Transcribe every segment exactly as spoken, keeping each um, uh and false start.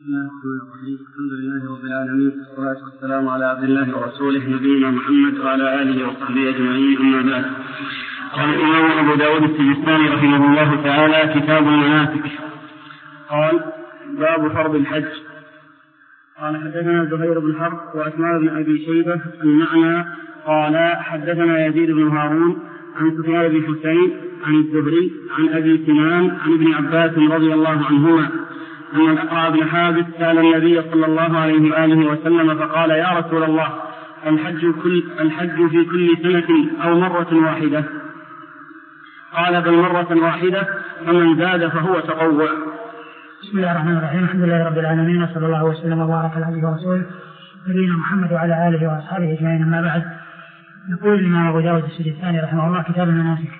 الحمد لله رب العالمين والصلاة والسلام على عبد الله ورسوله نبينا محمد وعلى آله وصحبه أجمعين، أما بعد. قال الإمام أبو داود السجستاني رحمه الله تعالى: كتاب المناسك. قال: باب فرض الحج. قال: حدثنا زهير بن حرب وعثمان بن أبي شيبة المعنى. قال: حدثنا يزيد بن هارون عن سفيان بن حسين عن الزهري عن أبي سنان عن ابن عباس رضي الله عنهما أن الأقرع بن حابس سأل النبي صلى الله عليه وآله وسلم فقال: يا رسول الله، الحج, كل الحج في كل سنة أو مرة واحدة؟ قال: بل مرة واحدة، فمن زاد فهو تطوع. بسم الله الرحمن الرحيم. الحمد لله رب العالمين، وصلى الله وسلم وبارك على عبده ورسوله نبينا محمد وعلى آله وأصحابه أجمعين، أما بعد. يقول الإمام أبو داود السجستاني رحمه الله: كتاب المناسك.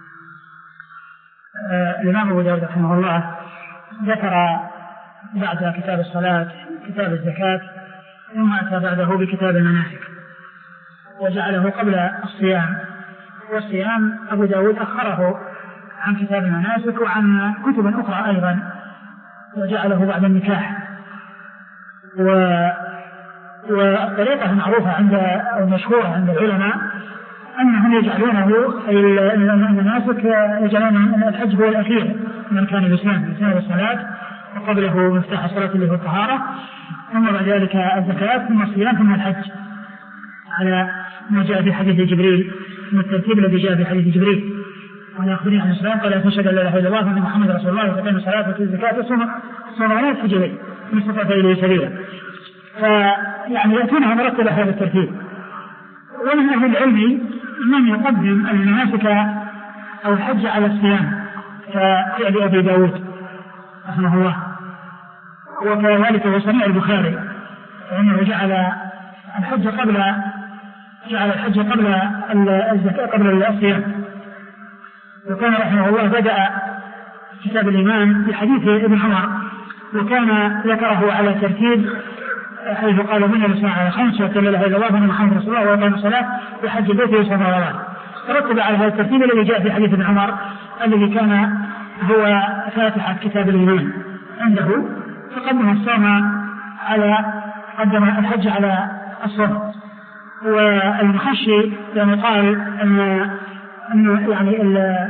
آه الإمام أبو داود رحمه الله ذكر بعد كتاب الصلاة كتاب الزكاة، ثم أتى بعده بكتاب المناسك وجعله قبل الصيام، والصيام أبو داود أخره عن كتاب المناسك وعن كتب أخرى أيضا، وجعله بعد النكاح. و... والطريقة المعروفة عند أو المشهورة عند العلماء أنهم يجعلونه المناسك يجعلون الحج هو الأخير من كان الإسلام، مثل الصلاة وقبله مفتاح الصلاة اللي هو الطهارة، ثم بعد ذلك الزكاة، ثم الصيام، ثم الحج، على ما جاء في حديث جبريل، من الترتيب الذي جاء في حديث جبريل. وعن أخبرني عن الإسلام قال: تشهد أن لا إله إلا الله وأن محمد رسول الله وتقيم الصلاة وتؤتي الزكاة وتصوم رمضان وتحج البيت إن استطعت إليه سبيلا. فيعني يأتونها مرتبة هذا الترتيب. ومن أهل العلم من يقدم المناسك أو الحج على الصيام كفعل أبي داود رحمه الله، وكذلك هو صنيع البخاري، فإنه جعل الحج قبل جعل الحج قبل الزكاة قبل الصيام. وكان رحمه الله بدأ كتاب الإيمان بحديث ابن عمر، وكان ذكره على ترتيب حيث قال: من الإسلام على خمس، وقال: لا إله إلا الله وأن محمد رسول الله وأقام الصلاة وحج البيت وصام رمضان. ترتب على هذا الترتيب الذي جاء في حديث ابن عمر الذي كان هو فاتحة كتاب الإيمان عنده، فقدم الصوم على قدم الحج على الصوم. والمخشي يعني قال أن أنه يعني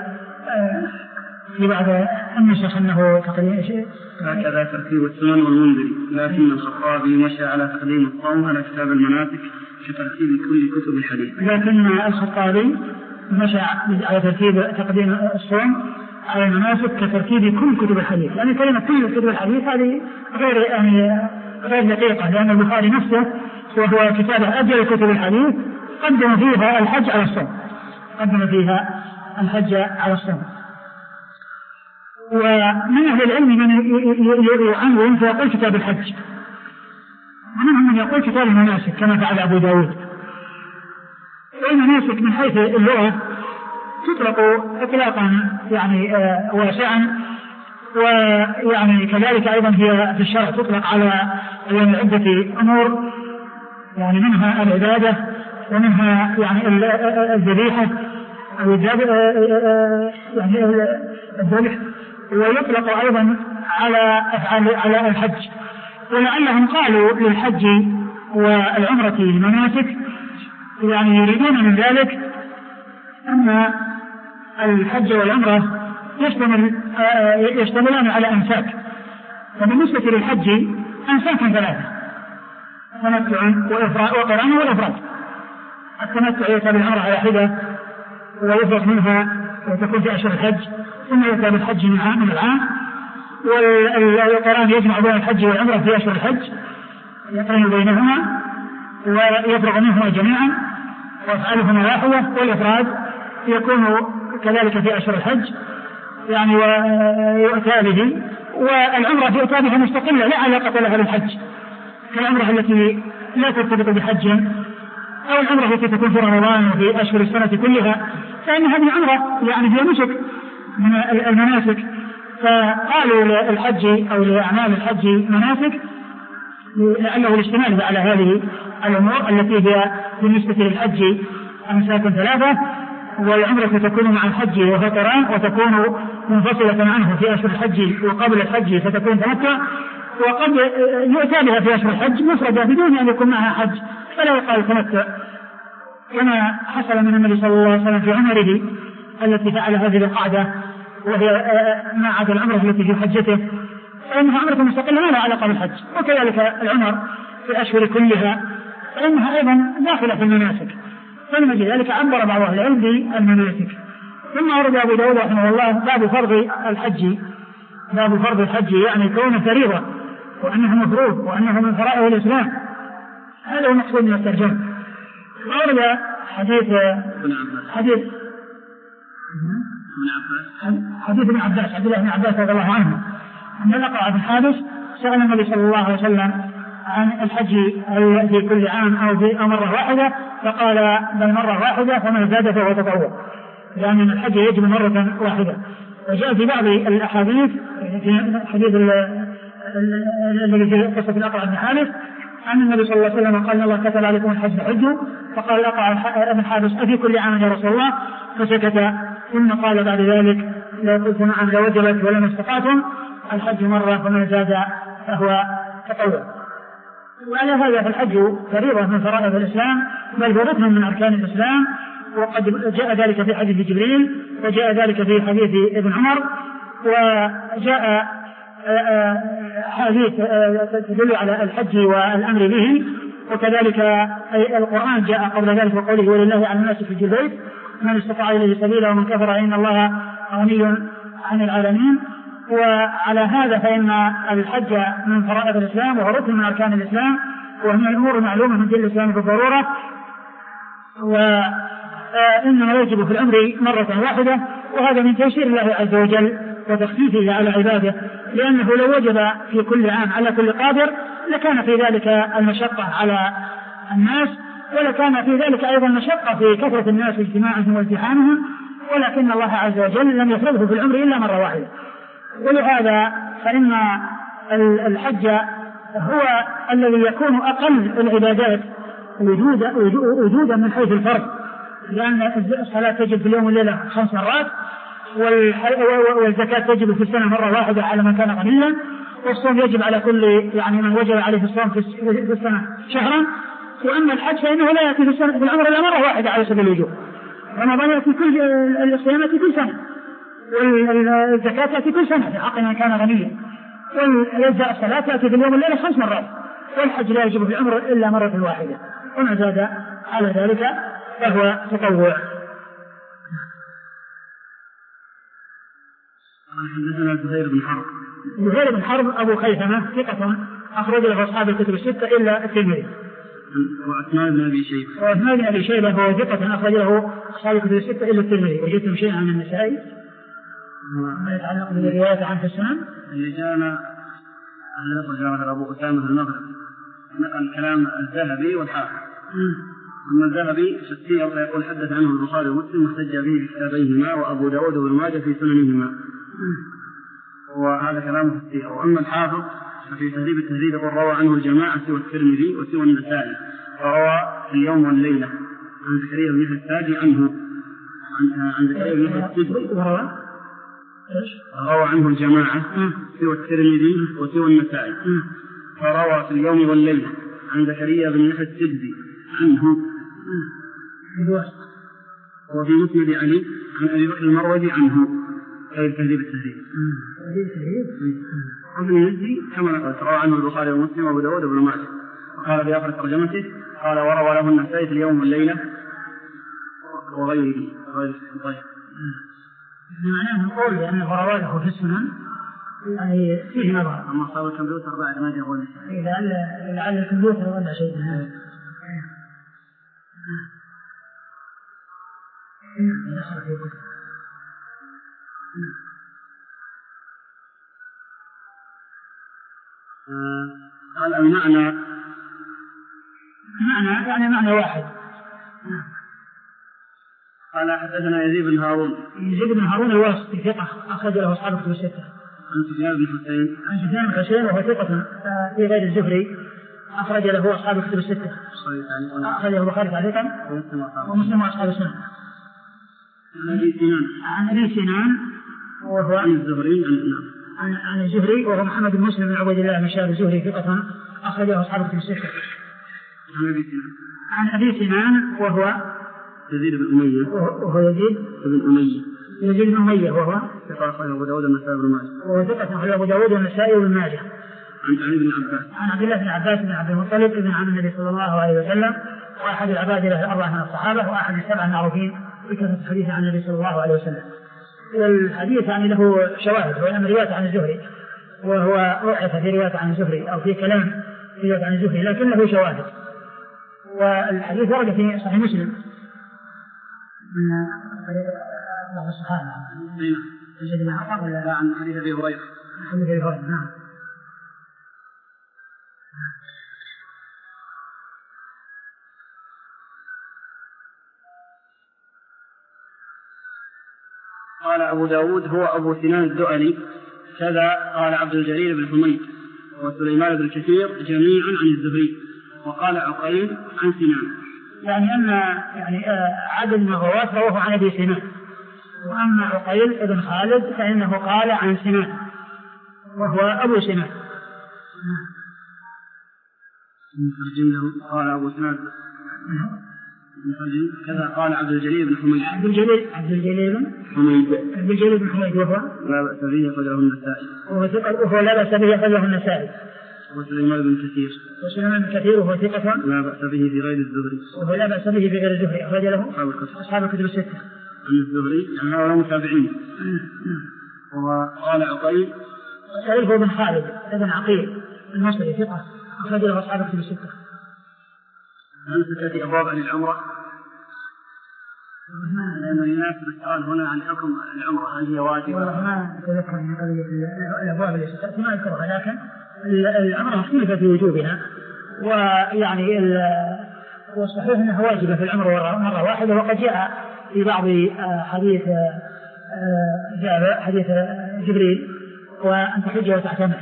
في بعض النسخ أنه تقديم شيء هكذا ترتيب السنن والمنذري، لكن الخطابي مشى على تقديم الصوم على كتاب المناسك في ترتيب كل كتب الحديث. لكن الخطابي مشى على ترتيب تقديم الصوم على المناسك كترتيب كل كتب الحديث، يعني كلمة كل كتب الحديث هذه غير يعني غير دقيقة، لأن البخاري نفسه وهو كتابه أجل كتب الحديث قدم فيها الحج على الصوم قدم فيها الحج على الصوم. ومن أهل العلم من يعنون فيقول كتاب الحج، ومنهم من يقول كتاب المناسك كما فعل أبو داود. والمناسك من حيث اللغة تطلق إطلاقا يعني آه واسعا، ويعني كذلك أيضا هي في الشرع تطلق على يعني عدة أمور، يعني منها العبادة ومنها يعني الذبيحة أو يعني الذبح، ويطلق أيضا على أفعال على الحج. ولعلهم قالوا للحج والعمرة مناسك، يعني يريدون من ذلك أن الحج والعمرة يشتمل يشتملان على أنساك. وبالنسبة للحج أنساك ثلاثة: تمتع وقران وإفراد. التمتع يأتي بالعمرة على حدة ويفرد منها وتكون في أشهر الحج، ثم يأتي بالحج من عام من العام، والقران يجمع بين الحج والعمرة في أشهر الحج، يقرن بينهما ويفرغ منهما جميعا ويفعلهما واحدة. والإفراد يكون كذلك في أشهر الحج يعني ويؤتى به، والعمرة يؤتى بها مستقلة لا علاقة لها بالحج، كالعمرة التي لا ترتبط بحج، أو العمرة التي تكون في رمضان وفي أشهر السنة كلها، فإن هذه عمرة يعني هي نسك من المناسك. فقالوا للحج أو لأعمال الحج مناسك لأنه الاشتمال على هذه الأمور التي هي بالنسبة للحج أمساك ثلاثة، والعمرة تكون مع الحج وهي قران، وتكون منفصلة عنه في أشهر الحج وقبل الحج فتكون تمتع، وقد يؤتى بها في أشهر الحج مفردة بدون أن يكون معها حج فلا يقال تمتع، كما حصل من النبي صلى الله عليه وسلم في عمره التي فعلها في القعدة وهي ما عدا العمرة التي في حجته، فإنها عمرة مستقلة ما لها علاقة بالحج. وكذلك العمر في الأشهر كلها فإنها أيضا داخلة في المناسك، فلما ذلك عبر بعض أهل العلم بالمناسك. ثم أورد أبو داود رحمه الله باب فرض الحج، باب فرض الحج يعني كونه فريضة وأنه مفروض وأنه من فرائض الإسلام، هذا هو المقصود من الترجمة. وأورد حديث حديث حديث ابن عباس عبد الله بن عباس رضي الله عنه أن الأقرع بن حابس سأل النبي صلى الله عليه وسلم عن الحج في كل عام أو في مرة واحدة، فقال بل مرة واحدة فمن زاد فهو تطوع، لأن يعني الحج يجب مرة واحدة. وجاء في بعض الأحاديث في حديث الذي في قصة الأقرع بن حابس أن النبي صلى الله عليه وسلم قال الله كتب عليكم الحج حجوا، فقال الأقرع بن حابس أفي كل عام يا رسول الله، فسكت. ثم قال بعد ذلك لو قلت نعم لوجبت ولم استطعتم الحج مرة فمن زاد فهو تطوع. وعلى هذا فالحج فريضة من فرائض الإسلام بل هو ركن من أركان الإسلام، وقد جاء ذلك في حديث جبريل وجاء ذلك في حديث ابن عمر، وجاء حديث تدل على الحج والأمر به. وكذلك القرآن جاء قبل ذلك وقوله ولله على الناس في البيت من استطاع إليه سبيلا ومن كفر إن الله غني عن العالمين. وعلى هذا فإن الحج من فرائض الإسلام وهو ركن من أركان الإسلام وهي الأمور معلومة من دين الإسلام بالضرورة، وإنما يجب في العمر مرة واحدة، وهذا من تيسير الله عز وجل وتخفيفه على عباده، لأنه لو وجب في كل عام على كل قادر لكان في ذلك المشقة على الناس، ولكان في ذلك أيضا مشقة في كثرة الناس واجتماعهم والتحامهم، ولكن الله عز وجل لم يفرضه في العمر إلا مرة واحدة. ولهذا فإن الحج هو الذي يكون أقل العبادات وجودا وجودا من حيث الفرض، لأن الصلاة تجب في اليوم والليلة خمس مرات، والزكاة تجب في السنة مرة واحدة على من كان غنيا، والصوم يجب على كل يعني من وجب عليه الصوم في السنة شهرا. وأما الحج فإنه لا يأتي في السنة في العمر إلا مرة واحدة على سبيل الوجوب. رمضان يأتي كل الصيام يأتي كل سنة، والزكاة تأتي كل سنة في حق من كان غنيا، والجزاء الصلاة تأتي في اليوم والليلة خمس مرات، والحج لا يجب في العمر إلا مرة واحدة، وما زاد على ذلك فهو تطوع. حدثنا زهير بن حرب. زهير بن حرب أبو خيثمة ثقة أخرج له أصحاب الكتب الستة إلا الترمذي. وعثمان بن أبي شيبة. وعثمان بن أبي شيبة هو ثقة أخرج له أصحاب الكتب الستة إلا الترمذي. وجدتم شيئا عن النسائي ما يتعلق بالرواية عن في السنن؟ رجال الذي أخرجه أبو أسامة في المغرب نقل كلام الذهبي والحافظ. أما الذهبي ستير فيقول حدث عنه البخاري ومسلم واحتج به في كتابيهما وأبو داود وابن ماجه في سننهما، وهذا كلام ستير. وأما الحافظ ففي تهذيب التهذيب يقول روى عنه الجماعة سوى الترمذي وسوى النسائي، وروى اليوم والليلة عن زكريا بن السادي عنه عن زكريا بن السادي روى عنه الجماعة سوى الترمذي وسوى النسائي، فروى في اليوم والليلة عن زكريا بن السادي عنه، وفي مسند علي عن أبي بكر المروزي عنه غير تهذيب التهذيب. وابن المزي كما نقلت روى عنه البخاري ومسلم وابو داود وابن ماجه، وقال في آخر ترجمته قال وروى له النسائي في اليوم والليلة وغيره غير طيب. معناه نقول لأنه روى له في السنن يعني فيه نظر. أما صار الكمبيوتر بعد ما جاء النسائي لعل لعل الكمبيوتر ولا شيء من هذا. قال المعنى معنى يعني معنى واحد. قال حدثنا يزيد بن هارون. يزيد بن هارون الواسطي ثقة أخرج له أصحاب الكتب الستة. عن سفيان بن حسين. عن سفيان بن حسين وهو ثقة في غير الزهري أخرج له أصحاب الكتب الستة. أخرجه البخاري تعليقا ومسلم وأصحاب السنن. عن أبي سنان. عن أبي سنان وهو عن الزهري عن, عن الزهري وهو محمد بن مسلم بن عبيد الله بن شهاب الزهري ثقة أخرجه أصحاب في الستة. عن أبي سنان وهو يزيد بن أمية وهو يزيد بن أمية يزيد بن أمية وهو ثقة أخرجه أبو داود والنسائي بن ماجه وهو ثقة أخرجه أبو داود والنسائي بن ماجه. عن علي بن عباس عن عبد الله بن عباس بن عبد المطلب ابن عم النبي صلى الله عليه وسلم وأحد العباد له الأربعة من الصحابة وأحد السبعة المعروفين بكثرة الحديث عن النبي صلى الله عليه وسلم. الحديث يعني له شواهد وإنما رواية عن الزهري وهو ضعف في رواية عن الزهري أو في كلام في رواية عن الزهري لكن له شواهد. والحديث ورد في صحيح مسلم من بعض الصحابة يزيد بن عطاء ولا عن حديث أبي هريرة حديث أبي هريرة نعم. قال أبو داود هو أبو سنان الدؤلي كذا قال عبد الجليل بن حميد وسليمان بن كثير جميعا عن الزهري وقال عقيل عن سنان. يعني أن يعني عدد من الرواة رواه عن أبي سنان وأما عقيل بن خالد فإنه قال عن سنان وهو أبو سنان. قال أبو سنان كذا قال عبد الجليل بن حميد عبد الجليل عبد الجليل بن حميد عبد الجليل بن حميد وهو لا بأس به أخرجه النسائي وهو ثقة وهو لا بأس به أخرجه النسائي. وسليمان بن كثير وسليمان بن كثير وهو ثقة لا بأس به في غير الزهري وهو لا بأس به في غير الزهري أخرج له أصحاب الكتب الستة. عن الزهري يعني هو متابعين. وقال عقيل عقيل هو بن خالد ابن عقيل المصري ثقة أخرج له أصحاب الكتب الستة. هل ستأتي أبواب عن العمرة؟ لأنه يناسب السؤال هنا عن حكم العمرة هل هي واجبة؟ والله ما أتذكر من قضية الأبواب اللي ستأتي ما أذكرها لكن العمرة اختلف في وجوبها ويعني والصحيح أنها واجبة في العمرة مرة واحدة وقد جاء في بعض حديث جاء حديث جبريل وأن تحج وتعتمر.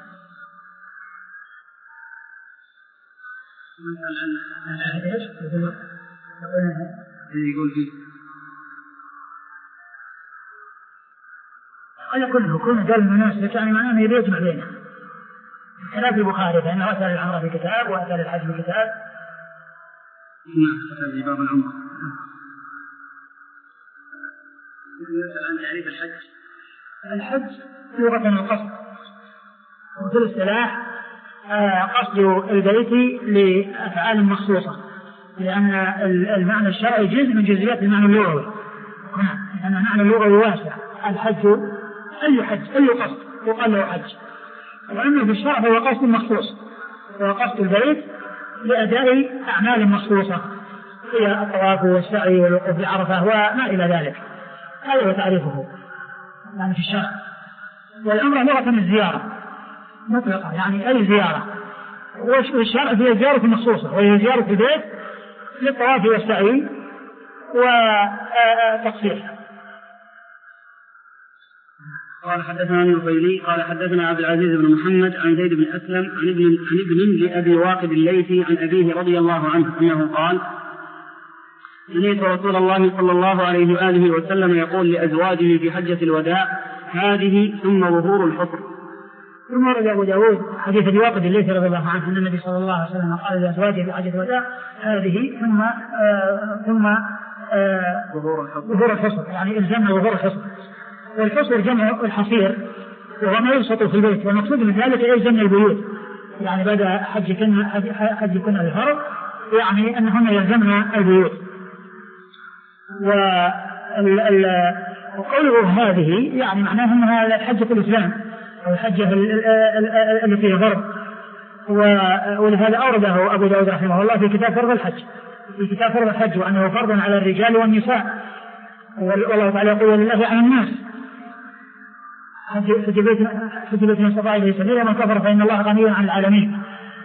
يقول فيه قال يكون كون قال المناسك يعني معناه يبي يجمع بينه خلاف البخاري فإنه أتى للعمرة في كتاب وأتى للحج في كتاب. نعم في باب العمرة. يسأل عن تعريف الحج. الحج لغة القصد وفي الاصطلاح قصد البيت لأفعال مخصوصة لأن المعنى الشرعي جزء من جزئيات المعنى اللغوي لأن المعنى اللغوي واسع. الحج أي حج أي قصد يقال له حج وأما في الشرع هو قصد مخصوص هو قصد البيت لأداء أعمال مخصوصة هي الطواف والسعي والوقوف بعرفة وما إلى ذلك. هذا هو تعريفه يعني في الشرع. والعمرة لغة الزيارة مطلقة يعني أي زيارة والشرع هي زيارة مخصوصة وهي زيارة البيت للطواف والسعي وتقصير. قال حدثنا النفيلي قال حدثنا عبد العزيز بن محمد عن زيد بن أسلم عن ابن عن ابن لأبي واقد الليثي عن أبيه رضي الله عنه أنه قال سمعت رسول الله صلى الله عليه وآله وسلم يقول لأزواجه في حجة الوداع هذه ثم ظهور الحصر. ثم ورد أبو داود حديث أبي واقد الليثي رضي الله عنه أن النبي صلى الله عليه وسلم قال لأزواجه في حجة الوداع هذه ثم آه ثم آه ظهور الحصر يعني الزمنا ظهور الحصر. والحصر جمع الحصير وهو ما يلصق في البيت والمقصود من ذلك يلزمنا البيوت يعني بدأ حج كنا حج كنا الفرض يعني أنهن يلزمنا البيوت. وقوله هذه يعني معناه أنها حجة الإسلام أو الحجة التي فيها فرض. ولهذا أورده أبو داود رحمه الله في كتاب فرض الحج في كتاب فرض الحج وأنه فرض على الرجال والنساء والله تعالى يقول لله عن الناس حج بيت من استطاع إليه سبيلا ومن كفر فإن الله غني عن العالمين.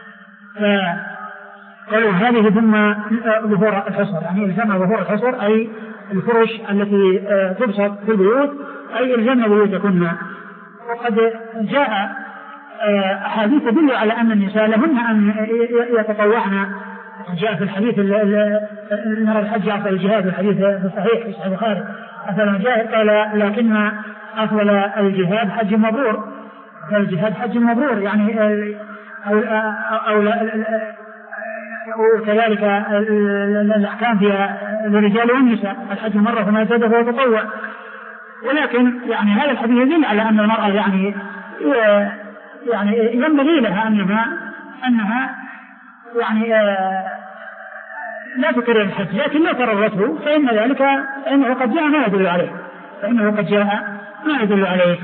فقالوا هذه ثم ظهور الحصر يعني إلزمنا ظهور الحصر أي الفرش التي تبسط في البيوت أي إلزمنا بيوتكن. وقد جاء أحاديث تدل على أن النساء لهن أن يتطوعن. جاء في الحديث نرى الحج أفضل الجهاد الحديث في الصحيح في صحيح البخاري أفضل الجهاد قال لكن أفضل الجهاد حج مبرور الجهاد حج مبرور يعني أو, أو, أو وكذلك الأحكام فيها للرجال والنساء، الحج مرة فما زاد فهو تطوع. ولكن يعني هذا الحديث يدل على أن المرأة يعني يعني ينبغي لها أنها أنها يعني لا تكرر الحج، لكن لا كررته فإن ذلك فإنه قد جاء ما يدل عليه فإنه قد جاء ما يدل عليه.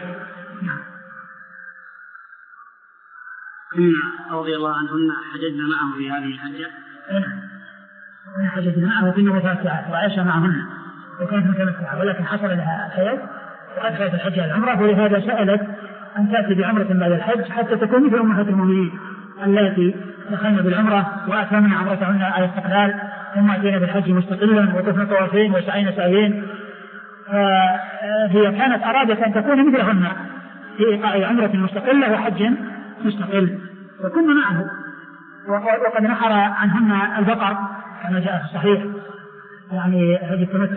رضي الله عنهن حججنا معه في هذه الحجة. نعم حججنا معه في متمتعات وعاش معهن وكانت متمتعة، ولكن حصل لها حيض وأدخلت الحج على العمرة، ولهذا سألت أن تأتي بعمرة بعد الحج حتى تكون مثل أمهات المؤمنين اللاتي دخلن بالعمرة وأتممن عمرتهن على استقلال ثم أتينا بالحج مستقلا وطفن طوافين وسعينا سعيين. فهي كانت أرادت أن تكون مثلهن في إيقاع عمرة مستقلة وحج مستقل، وكنا معه وقد نحر عنهن البقر كما جاء في الصحيح يعني هذه التمتع.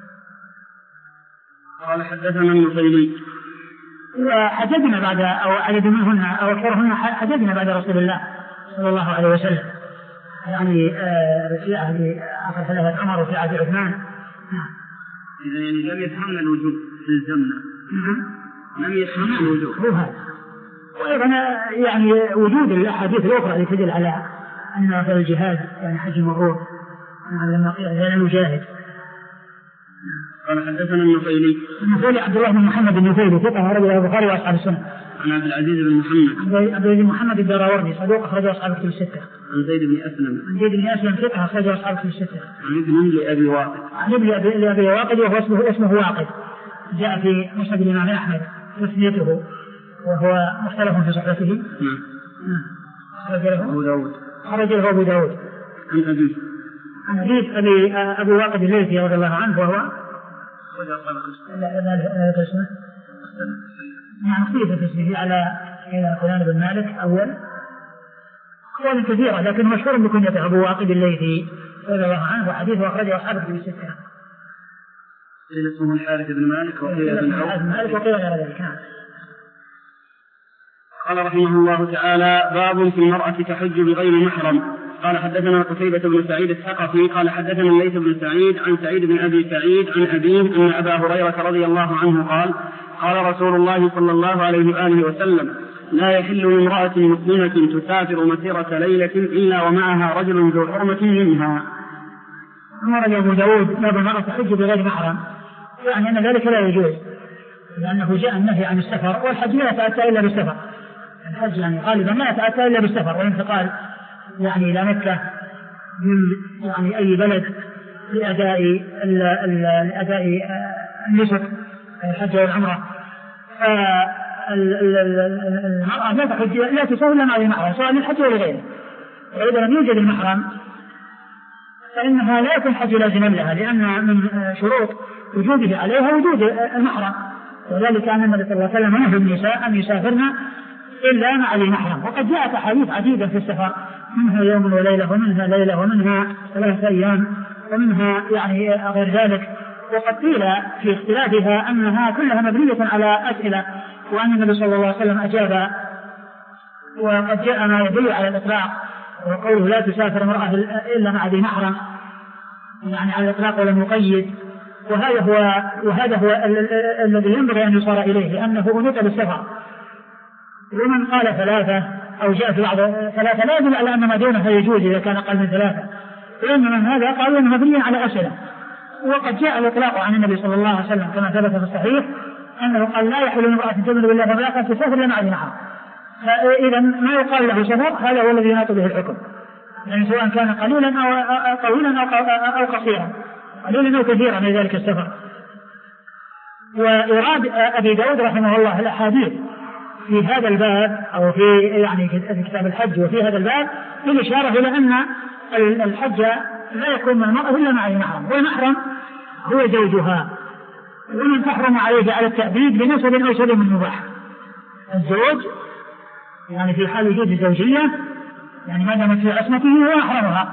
قال حدثنا النفيلي وحججنا بعد أو عدد منهن أو أكثرهن حججنا بعد رسول الله صلى الله عليه وسلم يعني في عهد آخر خلافة عمر وفي عهد عثمان. إذا يعني لم يفهمنا الوجوب في الزمن لم يفهمنا الوجوب هو هذا. وأيضا يعني وجود الأحاديث الأخرى اللي تدل على أن في الجهاد يعني حج مبرور لما نجاهد. قال حدثنا النفيلي النفيلي عبد الله بن محمد النفيلي ثقة أخرجه البخاري وأصحاب السنة. عن عبد العزيز بن محمد عبد العزيز بن محمد الدراوردي صدوق أخرجه أصحاب الكتب الستة. عن زيد بن أسلم عن زيد بن أسلم ثقة أخرجه أصحاب الكتب الستة. عن ابن لأبي واقد عن ابن لأبي واقد وهو اسمه اسمه واقد، جاء في مسند الإمام أحمد تسميته وهو مختلف في صحبته. أبو داود خرج له أبو داود. عن أبي عن أبي أبي أبي واقد الليثي رضي الله عنه وهو لا لا اسمه يعني صيغة اسمه على إلى فلان بن مالك أول أقوال كثيرة لكن مشهور بكنيته أبو واقد الليثي رضي الله عنه وحديثه أخرجه أصحابه في الستة. قيل اسمه الحارث بن مالك وقيل ابن مالك وقيل غير ذلك. قال رحمه الله تعالى باب في المرأة تحج بغير محرم. قال حدثنا قتيبة بن سعيد الثقفي قال حدثنا الليث بن سعيد عن سعيد بن أبي سعيد عن أبيه أن أبا هريرة رضي الله عنه قال قال رسول الله صلى الله عليه وآله وسلم لا يحل لامرأة مسلمة تسافر مسيرة ليلة إلا ومعها رجل ذو حرمة منها. أمر أبو داود باب المرأة تحج بغير محرم يعني أن ذلك لا يجوز لأنه جاء النهي عن السفر والحج لا يتأتى إلا بالسفر. الحج يعني غالبا لا يتأتى إلا بالسفر والانتقال يعني إلى مكة من يعني أي بلد لأداء لأداء النسك الحج والعمرة. المرأة لا تحج لا تسافر إلا مع المحرم سواء للحج ولا غيره، وإذا لم يوجد المحرم فإنها لا يكون حج لازما لها لأن من شروط وجوده عليها وجود المحرم، وذلك أن النبي صلى الله عليه وسلم نهى النساء أن يسافرن إلا مع المحرم. وقد جاءت أحاديث عديدة في السفر منها يوم وليلة ومنها ليلة ومنها ثلاثة أيام ومنها يعني غير ذلك. وقد قيل في اختلافها أنها كلها مبنية على أسئلة وأن النبي صلى الله عليه وسلم أجاب. وقد جاء ما يدل على الإطلاق وقوله لا تسافر امرأة إلا مع ذي محرم يعني على الإطلاق ولم يقيد. وهذا هو وهذا هو الذي ينبغي أن يصار إليه لأنه أنيط بالسفر. ومن قال ثلاثة أو جاء في بعض ثلاثة لا يدل على أن ما دونها يجوز إذا كان أقل من ثلاثة، لأن من هذا قالوا أنه مبني على أسئلة. وقد جاء الإطلاق عن النبي صلى الله عليه وسلم كما ثبت في الصحيح أنه قال لا يحل لامرأة تؤمن بالله فلا تسافر إلا مع ذي محرم. فإذا ما يقال له سفر هذا هو الذي يناط به الحكم يعني سواء كان قليلا أو طويلا أو قصيرا قليلا أو كثيرا من ذلك السفر. وإراد أبي داود رحمه الله الأحاديث في هذا الباب أو في يعني في كتاب الحج وفي هذا الباب بالإشارة إلى أن الحج لا يكون من المرأة إلا مع المحرم، والمحرم هو زوجها ومن تحرم عليه على التأبيد بنسب أو سبب من مباح. الزوج يعني في حال وجود الزوجية يعني ما دامت في عصمته هو أحرمها،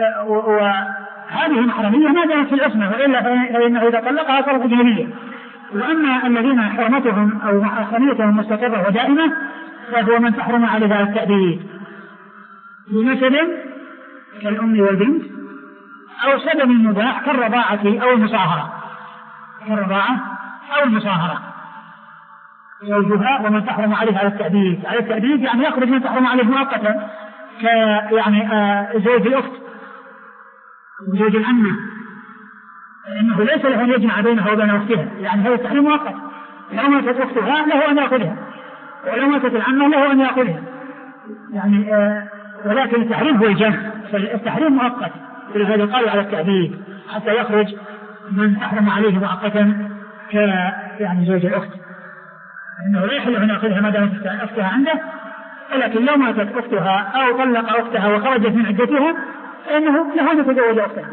وهذه المحرمية ما دامت في العصمة وإلا فإنه إذا طلقها صارت أجنبية وأما الذين حرمتهم أو حرمتهم مستقرة ودائمة فهو من تحرم عليها التأبيد بمثل كالأم والبنت أو سبب مباح كالرضاعة أو المصاهرة كالرضاعة أو المصاهرة زوجها ومن تحرم عليه على التأبيد على التأبيد يعني يخرج من تحرم عليه مؤقتا ك يعني آه زوج الأخت وزوج العمة إنه ليس له أن يجمع بينها وبين أختها يعني هذا التحريم مؤقت لو ماتت أختها له أن يأخذها ولو ماتت العمة له أن يأخذها يعني آه ولكن التحريم هو الجمع فالتحريم مؤقت ولهذا قالوا على التأبيد حتى يخرج من تحرم عليه مؤقتا ك يعني زوج الأخت إنه لا يحل أن يأخذها ما دامت أختها عنده ولكن لو ماتت أختها أو طلق أختها وخرجت من عدتها فإنه له أن يتزوج أختها.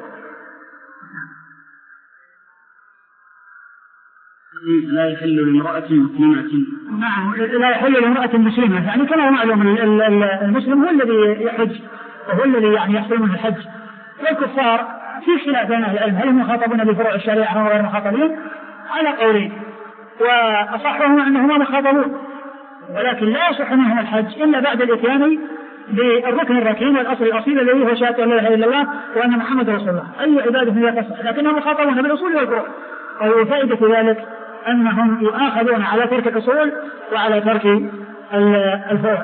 لا يحل لامرأة مسلمة. نعم لا يحل لامرأة مسلمة يعني كما معلوم المسلم هو الذي يحج وهو الذي يعني يحصل منه الحج والكفار في خلاف بين أهل العلم هل هم مخاطبون بفروع الشريعة أو غير مخاطبين على قولين وأصحهم أنهما مخاطبون ولكن لا يصح منهم الحج إلا بعد الإتيان بالركن الركين والأصل الأصيل الذي هو شهادة لا إله إلا الله وأن محمد رسول الله أي عبادة لا تصح لكنهم مخاطبون بالأصول والفروع وفائدة ذلك أنهم يؤاخذون على ترك الأصول وعلى ترك الفروع.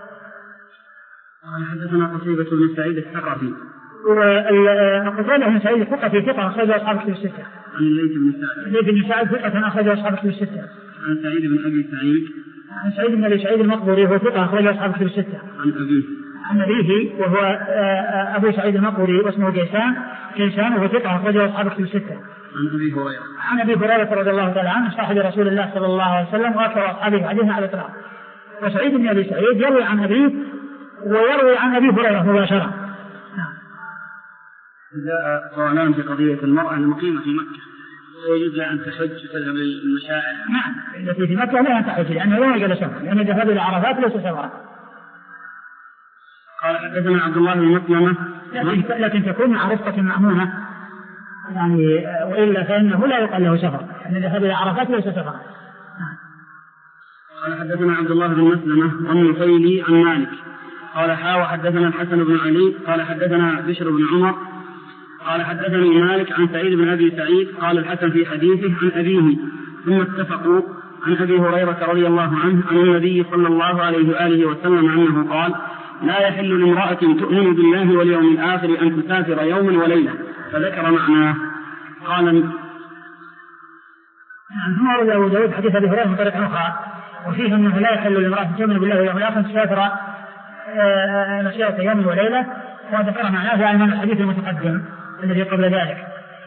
حدثنا قتيبة بن سعيد الثقفي قتيبة بن سعيد الثقفي ثقة أخرج أصحاب الكتب الستة. عن الليث بن سعد الليث بن سعد ثقة أخرج أصحاب الكتب الستة. عن سعيد بن أبي سعيد عن سعيد بن أبي سعيد المقبوري وهو ثقة أخرج أصحاب الكتب الستة. عن أبيه عن أبيه وهو أبو سعيد المقبوري واسمه جيسان جيسان وهو ثقة أخرج أصحاب الكتب الستة. عن أبي هريرة عن أبي هريرة رضي الله تعالى عنه صاحب رسول الله صلى الله عليه وسلم وأكثر أصحابه حديثا على الإطلاق. وسعيد بن أبي سعيد يروي عن أبيه ويروي عن أبي هريرة مباشرة. جاء سؤالان في قضية المرأة المقيمة في مكة ويجوز لها أن تحج وتذهب للمشاعر. نعم التي في مكة لا أن تحج لأنه لا يوجد سفر لأن الذهاب إلى عرفات ليس سفرا. قال حدثنا عبد الله بن مسلمة لكن, لكن تكون مع رفقة مأمونة يعني وإلا فإنه لا يقال له سفر لأن الذهاب إلى عرفات ليس سفرا. قال حدثنا عبد الله بن مسلمة والنفيلي عن مالك قال حا وحدثنا الحسن بن علي قال حدثنا بشر بن عمر قال حدثني مالك عن سعيد بن أبي سعيد قال الحسن في حديثه عن أبيه ثم اتفقوا عن أبي هريرة رضي الله عنه عن النبي صلى الله عليه وآله وسلم أنه قال لا يحل لامرأة تؤمن بالله واليوم الآخر أن تسافر يوما وليلة فذكر معناه. قال ثم ورد أبو داود حديث أبي هريرة من طريق أخرى وفيه أنه لا يحل لامرأة تؤمن بالله واليوم الآخر أن تسافر مسيرة يوم وليلة وذكر معناه يعني من الحديث المتقدم الذي قبل ذلك.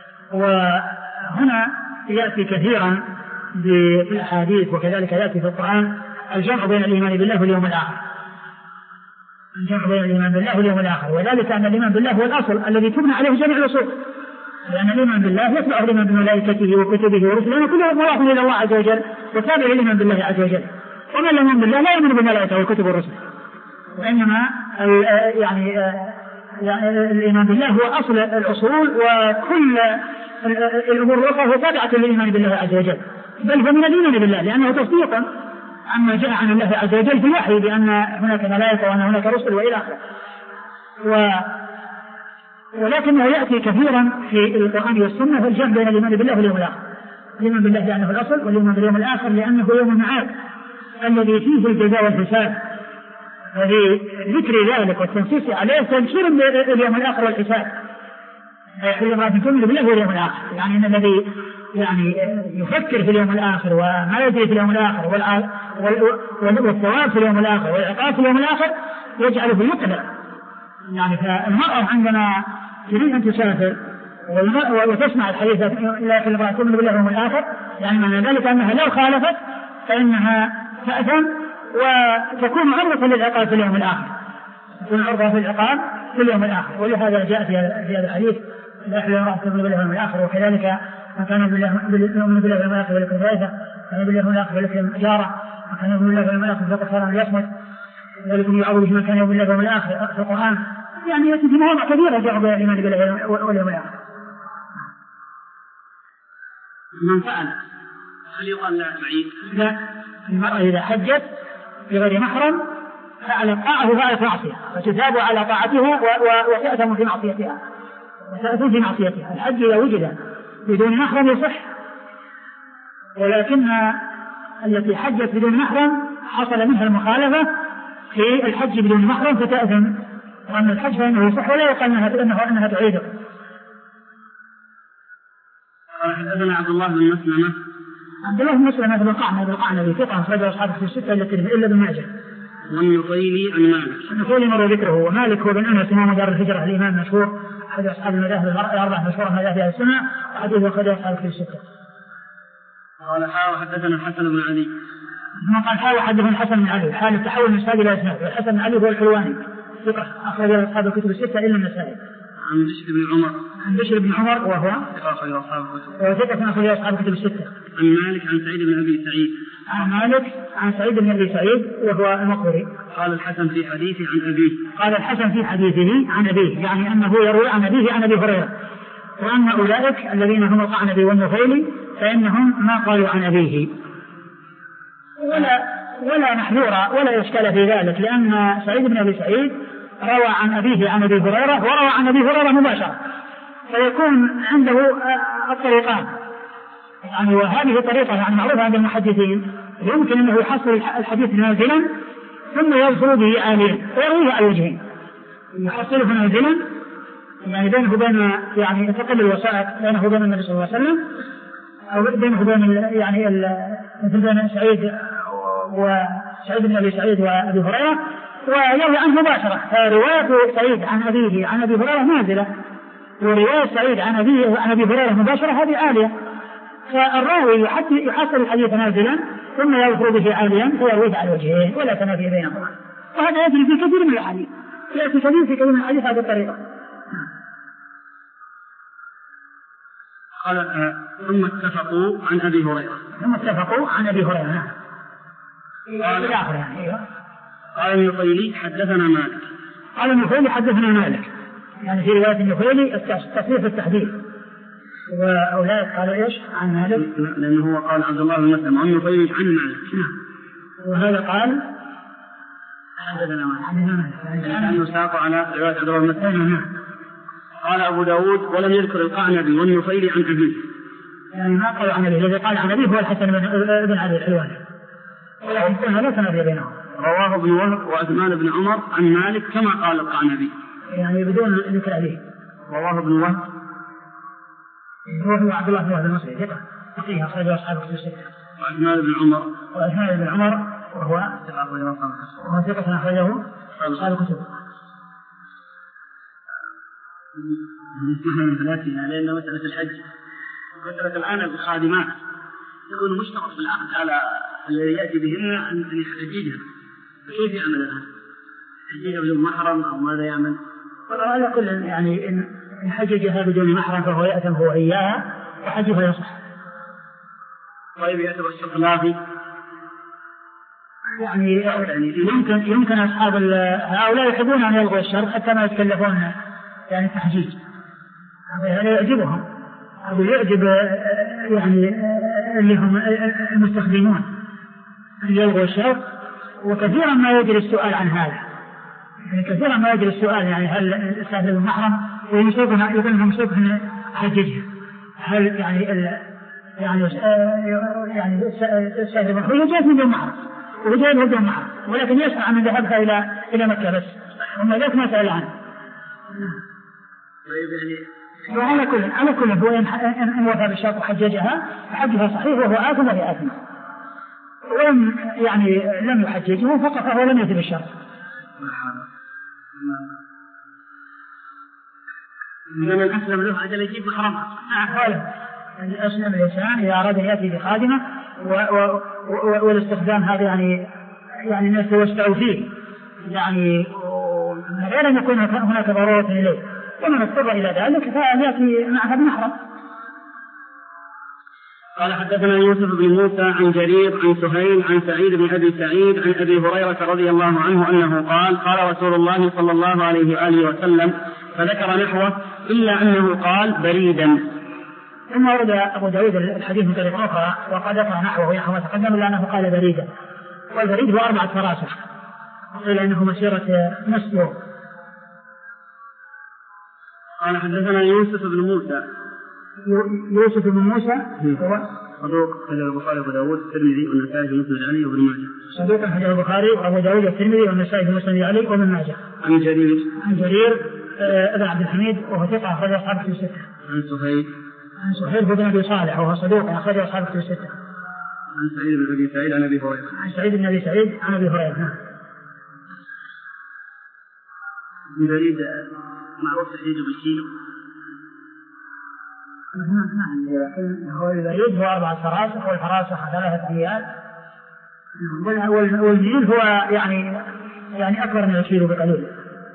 وهنا يأتي كثيرا في الأحاديث وكذلك يأتي في القرآن الجمع بين الإيمان بالله واليوم الآخر الجمع بين الإيمان بالله واليوم الآخر وذلك أن الإيمان بالله هو الأصل الذي تبنى عليه جميع الأصول لأن الإيمان بالله يتبع الإيمان بملائكته وكتبه ورسله كلها مضاف إلى الله عز وجل وتابع الإيمان بالله عز وجل ومن لا يؤمن بالله لا يؤمن بالملائكة والكتب والرسل وإنما يعني يعني الإيمان بالله هو أصل الأصول وكل الأمور الأخرى هو تابعة للإيمان بالله عز وجل بل فمن الإيمان بالله لأنه تصديق عما جاء عن الله عز وجل في الوحي بأن هناك ملائكة وأن هناك رسل وإلى آخره. و ولكنه يأتي كثيرا في القرآن والسنة في الجمع بين الإيمان بالله واليوم الآخر الإيمان بالله لأنه الأصل والإيمان باليوم الآخر لأنه يوم المعاد الذي فيه الجزاء والحساب وفي ذكر ذلك والتنصيص عليه تنشير اليوم الآخر والحساب. يحل امرأة تؤمن بالله واليوم الآخر يعني أن الذي يعني يفكر في اليوم الآخر وما يدري في اليوم الآخر والثواب في اليوم الآخر والعقاب في اليوم الآخر يجعل في المقدر يعني. فالمرأة عندما تريد أن تسافر وتسمع الحديث لا يحل امرأة تؤمن بالله واليوم الآخر يعني معنى ذلك أنها لو خالفت فإنها تأثم وتكون عرضة للعقاب في اليوم الآخر تكون عرضة في العقاب في اليوم الآخر. ولهذا جاء في هذا الحديث لا يحل امرأة تؤمن بالله واليوم الآخر وكذلك من كان يؤمن بالله واليوم الآخر ولكن ثالثة كان بالله واليوم الآخر ولكن جارة وكان يؤمن بالله واليوم الآخر فقد صار يصمت ولكن يعوض من كان يؤمن بالله واليوم الآخر في القرآن يعني يأتي في مواضع كثيرة جاء بالإيمان بالله واليوم الآخر. من فعل هل يقال لا بعيد؟ لا، المرأة إذا حجت بغير محرم فعلى طاعته فعلت معصية، فتثاب على طاعتها وتأثم في معصيتها وتأثم في معصيتها. الحج إذا وجد بدون محرم يصح، ولكن التي حجت بدون محرم حصل منها المخالفة في الحج بدون محرم فتأثم، وأن الحج فإنه يصح ولا يقال أنها, أنها تعيده. حدثنا عبد الله بن مسلمة. عبد الله بن مسلمة بن القعنبي القعنبي ثقة أخرج أصحابه في الستة إلا ابن ماجه. والنفيلي عن مالك. النفيلي مر ذكره، ومالك هو بن أنس إمام دار الهجرة الإمام المشهور أحد أصحاب المذاهب الأربعة مشهورة مذاهب أهل السنة، وحديثه أخرج أصحابه في الستة. قال حاوى حدثنا الحسن بن علي. ثم قال حاوى حدثنا الحسن بن علي حال التحول من إسناد إلى إسناد، والحسن بن علي هو الحلواني ثقة أخرج أصحاب الكتب الستة إلا النسائي. عن بشر بن عمر. عن بشر بن عمر وهو ثقة أخرج أصحاب الكتب. وثقة أخرج أصحاب الكتب الستة. عن مالك عن سعيد بن أبي سعيد. عن مالك عن سعيد بن أبي سعيد وهو المقبري. قال الحسن في حديثه عن أبيه. قال الحسن في حديثه عن أبيه، يعني أنه يروي عن أبيه عن أبي هريرة، وأما أولئك الذين هم القعنبي والنفيلي فإنهم ما قالوا عن أبيه، ولا ولا محذورة ولا إشكال في ذلك، لأن سعيد بن أبي سعيد روى عن أبيه عن أبي هريرة وروى عن أبي هريرة مباشرة، فيكون عنده الطريقان يعني، وهذه الطريقة يعني معروفة عند المحدثين، يمكن أنه يحصل الحديث نازلا ثم يدخل به عاليا ويرويه على الوجهين، يحصله نازلا يعني بينه وبين يعني تقل الوسائط بينه وبين النبي صلى الله عليه وسلم، أو بينه وبين يعني مثل بين سعيد وسعيد بن أبي سعيد وأبي هريرة، ويروي عنه مباشرة. فرواية سعيد عن أبيه عن أبي هريرة نازلة، ورواية سعيد عن أبيه عن أبي هريرة مباشرة هذه عالية، فالراوي يحصل الحديث نازلا ثم يذكر به عاليا فيرويه على وجهين ولا تنافي بينهما، وهذا يأتي في كثير من الأحاديث، يأتي كثير في كثير من الأحاديث هذه الطريقة. قال ثم اتفقوا عن أبي هريرة. ثم اتفقوا عن أبي هريرة. نعم. قال يعني قال النفيلي حدثنا مالك. قال النفيلي حدثنا مالك، يعني في رواية النفيلي تصريف التحديث، وأولئك قالوا إيش عن مالك؟ لأنه هو قال عبد الله بن مسلم عن النفيلي عن مالك، وهذا قال حدثنا مالك لأنه ساق على رواية عبد الله بن مسلم. قال أبو داود ولم يذكر القعنبي والنفيلي عن أبيه، يعني ما قال عن أبيه، الذي قال عن أبيه هو الحسن بن علي الحلواني، ولكن لا تنافي بينهم. رواه ابن وهب وعثمان بن عمر عن مالك كما قال القعنبي، يعني بدون ذكر أبيه. رواه ابن وهب هو عبد الله بن وهب المصري ثقة فقيه أخرج أصحابه في الستة. وعثمان بن عمر وعثمان بن عمر وهو ثقة أخرجه أصحاب الكتب. لأن مسألة الحج مسألة الآن الخادمات يكون مشترك بالعقد على الذي يأتي بهن أن يحججها، فكيف يعمل الآن؟ يحججها بدون محرم أو ماذا يعمل؟ على كل يعني إن حججها بدون محرم فهو يأتم هو إياها وحجها يصح. طيب يعتبر الشرط لاغي؟ يعني يمكن يمكن أصحاب هؤلاء يحبون أن يلغوا الشرط حتى ما يتكلفون يعني التحجيج، هذا يعجبهم، هذا يعجب يعني اللي هم المستخدمون أن يلغوا الشرط. وكثيرا ما يجري السؤال عن هذا، يعني كثيرا ما يجري السؤال يعني هل السافر المحرم ويشوفنا يقول لهم شوفنا حججها، هل يعني ال يعني يعني السافر المحرم يجوز بدون محرم ويجوز بدون محرم، ولكن يسأل عن ذهابها إلى إلى مكة بس، أما ذاك ما سأل عنه. وعلى كل على كل هو إن وفى بالشرط وحججها فحجها صحيح وهو آثم وهي آثمة، وإن يعني لم يحججه فقط فهو لم يثب الشرط. من أسلم له أجل يجيب محرم. أحواله أسلم الإنسان إذا أراد أن يأتي بخادمة والاستخدام هذا يعني يعني الناس يوسعوا فيه يعني غير أن يكون هناك ضرورة إليه، ومن اضطر إلى ذلك فيأتي معها بمحرم. قال حدثنا يوسف بن موسى عن جرير عن سهيل عن سعيد بن أبي سعيد عن أبي هريرة رضي الله عنه أنه قال قال رسول الله صلى الله عليه وآله وسلم، فذكر نحوه إلا أنه قال بريدا. ثم ورد أبو داود الحديث من طريق أخرى وقد أتى نحوه يحو ما تقدم إلا أنه قال بريدة، والبريد هو أربعة فراسخ، وقيل أنه مسيرة نصف يوم. قال حدثنا يوسف بن موسى. يوسف بن موسى هو صدوق حديث البخاري وأبو داود والترمذي والنسائي في مسند علي وابن ماجه. صدوق حديث البخاري وأبو داود والترمذي والنسائي في مسند علي وابن ماجه. عن جرير. عن جرير ابن عبد الحميد وهو ثقة أخرج أصحاب الكتب الستة. عن سهيل. عن سهيل بن أبي صالح وهو صدوق أخرج أصحاب الكتب الستة. عن سعيد بن أبي سعيد عن أبي هريرة. عن سعيد بن أبي سعيد عن أبي هريرة. البريد معروف تحديده بالكيلو. نعم لكن هو البريد هو أربعة فراسخ والفراسخ ثلاثة أميال، والميل هو يعني يعني أكبر من الكيلو بقليل.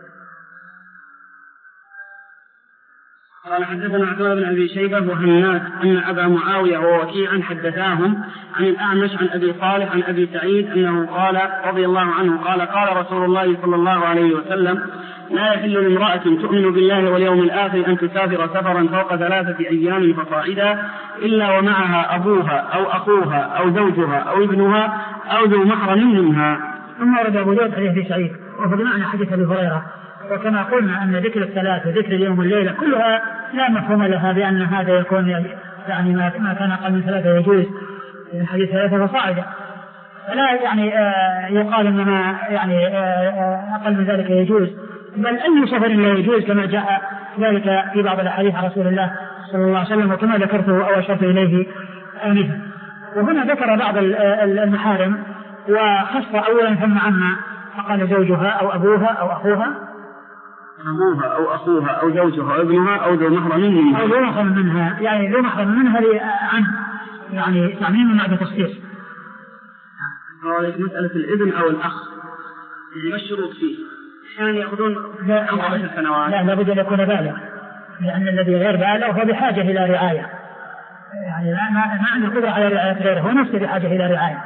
قال حدثنا عثمان بن أبي شيبة وهناد أن أبا معاوية ووكيعا حدثاهم عن الأعمش عن أبي صالح عن أبي سعيد أنه قال رضي الله عنه قال قال رسول الله صلى الله عليه وسلم لا يحل لامرأة تؤمن بالله واليوم الآخر أن تسافر سفرا فوق ثلاثة أيام فصاعدا إلا ومعها أبوها أو أخوها أو زوجها أو ابنها أو ذو محرم منها. ثم ورد أبو داود حديث أبي سعيد وهو بمعنى حديث أبي هريرة، وكما قلنا أن ذكر الثلاث وذكر اليوم والليلة كلها لا مفهوم لها بأن هذا يكون يعني ما كان أقل من ثلاثة يجوز، من حديث ثلاثة فصاعدا، فلا يعني آه يقال إنما يعني آه أقل من ذلك يجوز، بل أي سفر لا يجوز كما جاء ذلك في بعض الأحاديث عن رسول الله صلى الله عليه وسلم وكما ذكرته أو أشرت إليه آنفا. وهنا ذكر بعض المحارم وخص أولا ثم عما، فقال زوجها أو أبوها أو أخوها أبوها أو أخوها أو زوجها أو ابنها أو ذو محرم منها أو ذو محرم منها، يعني ذو محرم منها عنه، يعني تعميم بعد تخصيص. قالت مسألة الابن أو الأخ ما الشروط فيه؟ يعني يأخذون عشر سنوات. لا لابد أن يكون بالغ، لأن الذي غير بالغ هو بحاجة إلى رعاية، يعني ما ما عنده قدرة على رعاية غيره، هو نفسه بحاجة إلى رعاية.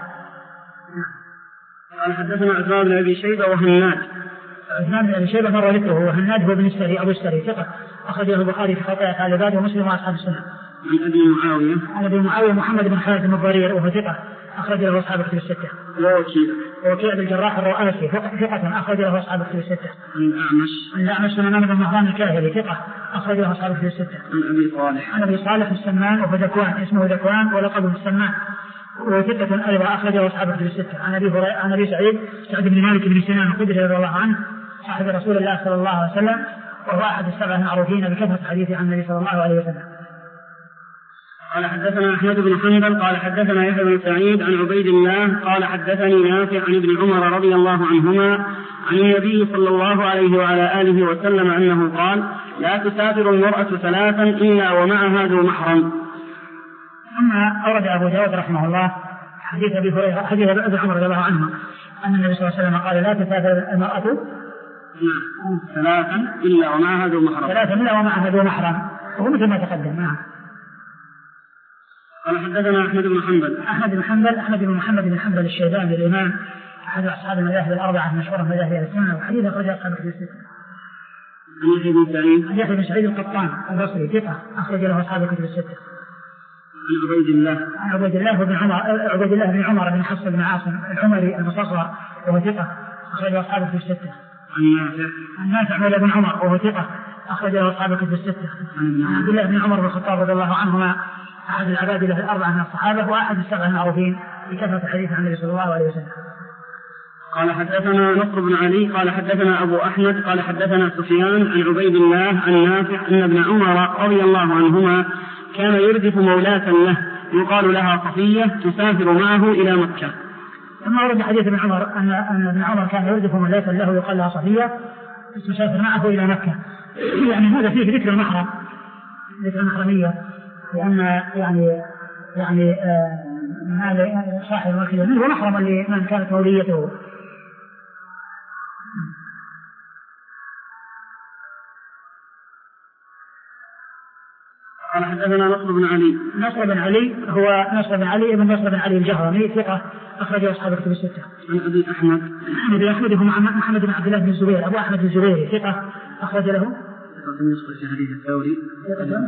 قال حدثنا عثمان بن أبي شيبة وهناد. عثمان بن أبي شيبة مر ذكره، وهناد هو بن السري أبو السري ثقة أخرجه البخاري في خطايا آل العباد ومسلم وأصحاب السنة. عن أبي معاوية. عن أبي معاوية محمد بن خالد بن الضرير وهو ثقة أخرج له أصحاب الكتب الستة. ووكيع. ووكيع بن الجراح الرؤاسي ثقة أخرج له أصحاب الكتب الستة. عن الأعمش. عن الأعمش سليمان بن مهران الكاهلي ثقة أخرج له أصحاب الكتب الستة. عن أبي صالح. عن أبي صالح السمان وهو ذكوان اسمه ذكوان ولقبه السمان وثقة أيضا أخرج له أصحاب الكتب الستة. عن أبي عن أبي سعيد سعد بن مالك بن سنان الخدري رضي الله عنه صاحب رسول الله صلى الله عليه وسلم، وهو أحد السبع المعروفين بكثرة حديثه عن النبي صلى الله عليه وسلم. قال حدثنا أحمد بن حنبل قال حدثنا يحيى بن سعيد عن عبيد الله قال حدثني نافع عن ابن عمر رضي الله عنهما عن النبي صلى الله عليه وعلى آله وسلم أنه قال لا تسافر المرأة ثلاثا إلا ومعها ذو محرم. ثم أورد أبو داود رحمه الله حديث أبي هريرة حديث ابن عمر رضي الله عنه أن النبي صلى الله عليه وسلم قال لا تسافر المرأة ثلاثا إلا ومعها ذو محرم. ثلاثا إلا ومعها ذو محرم، وهو مثل ما تقدم. نعم. قال حدثنا أحمد بن حنبل. أحمد بن حنبل أحمد بن محمد بن حنبل الشيباني الإمام أحد أصحاب المذاهب الأربعة المشهورة من مذاهب أهل السنة، وحديث أخرج أصحاب الكتب الستة. عن يحيى بن سعيد. عن يحيى بن سعيد القطان البصري ثقة أخرج له أصحاب الكتب الستة. عن عبيد الله. عن عبيد الله بن عمر عبيد الله بن عمر بن حفص بن عاصم العمري المستصغر وهو ثقة أخرج له أصحاب الكتب الستة. عن نافع. عن نافع مولى بن عمر وهو ثقة أخرج له أصحاب الكتب الستة. عن عبد الله بن عمر بن الخطاب رضي الله عنهما أحد العباد له الأربعة من الصحابة وأحد السبع المعروفين بكثرة الحديث عن النبي صلى الله عليه وسلم. قال حدثنا نصر بن علي قال حدثنا أبو أحمد قال حدثنا سفيان عن عبيد الله عن نافع أن ابن عمر رضي الله عنهما كان يردف مولاة له يقال لها صفية تسافر معه إلى مكة. ثم ورد حديث ابن عمر أن أن ابن عمر كان يردف مولاة له يقال لها صفية تسافر معه إلى مكة، يعني هذا فيه ذكر المحرم، ذكر المحرمية، لأن يعني يعني آه هذا صاحب الملك منه ومحرم لمن كانت موليته. قال حدثنا نصر بن علي. نصر بن علي هو نصر بن علي ابن نصر بن علي الجهرمي ثقة أخرج أصحاب الكتب الستة. عن أبي أحمد. محمد بن أحمد هو محمد بن عبد الله بن الزبير أبو أحمد الزبيري ثقة أخرج له. في حديث الثوري.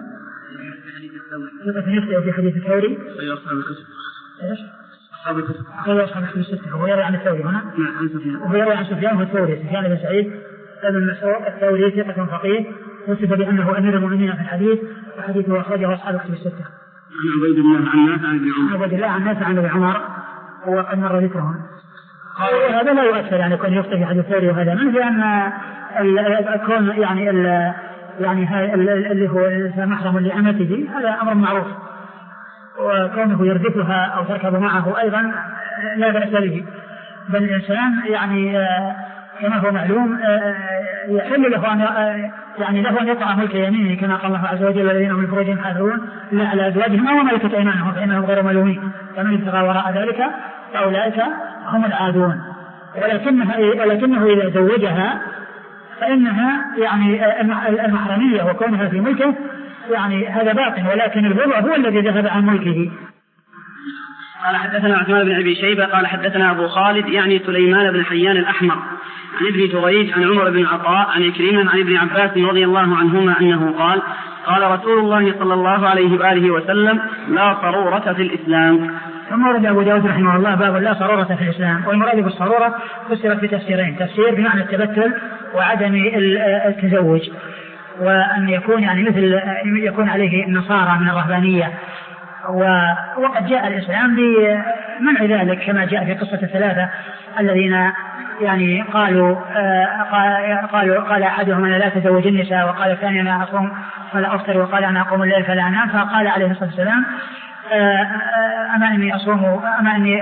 ثقة يخطئ في حديث الثوري. غير أصحاب الكتب. إيش؟ أصحاب الكتب. غير أصحاب الكتب الستة. هو يروي عن الثوري هنا. نعم عن سفيان. وهو يروي عن سفيان والثوري. سفيان بن سعيد بن مسروق الثوري ثقة فقيه وصف بأنه أمير المؤمنين في الحديث وحديثه أخرجه أصحاب الكتب الستة. عن عبيد الله عن نافع عن ابن عمر. عبيد الله عن نافع عن ابن عمر وقد مر ذكرهم. هذا لا يؤثر يعني يكون يخطئ في حديث الثوري وهذا من لأن الكون يعني ال يعني اللي هو محرم لأمته هذا أمر معروف وكونه يردفها أو تركب معه أيضا لا بأس به بل الإنسان يعني كما هو معلوم يحل له أن يعني له أن يطعم ملك يمينه كما قال الله عز وجل والذين هم لفروجهم حافظون لا على أزواجهم أو ملكت أيمانهم فإنهم غير ملومين فمن ابتغى وراء ذلك فأولئك هم العادون ولكنه ولكنه إذا زوجها فإنها يعني المحرمية وكونها في ملكه يعني هذا باطن ولكن البضع هو الذي ذهب عن ملكه. قال حدثنا عثمان بن أبي شيبة قال حدثنا أبو خالد يعني سليمان بن حيان الأحمر عن ابن جريج عن عمر بن عطاء عن كريم عن ابن عباس رضي الله عنهما أنه قال قال رسول الله صلى الله عليه وآله وسلم لا صرورة في الإسلام. ثم ورد أبو داود رحمه الله باب لا صرورة في الإسلام والمراد بالصرورة فسرت بتفسيرين تفسير بمعنى التبتل وعدم التزوج وأن يكون يعني مثل يكون عليه النصارى من الرهبانية وقد جاء الإسلام بمنع ذلك كما جاء في قصة الثلاثة الذين يعني قالوا قالوا قال أحدهم أنا لا تزوج النساء وقال الثاني أنا أصوم فلا أفطر وقال أنا أقوم الليل فلا أنام فقال عليه الصلاة والسلام أما أني أصوم أما أني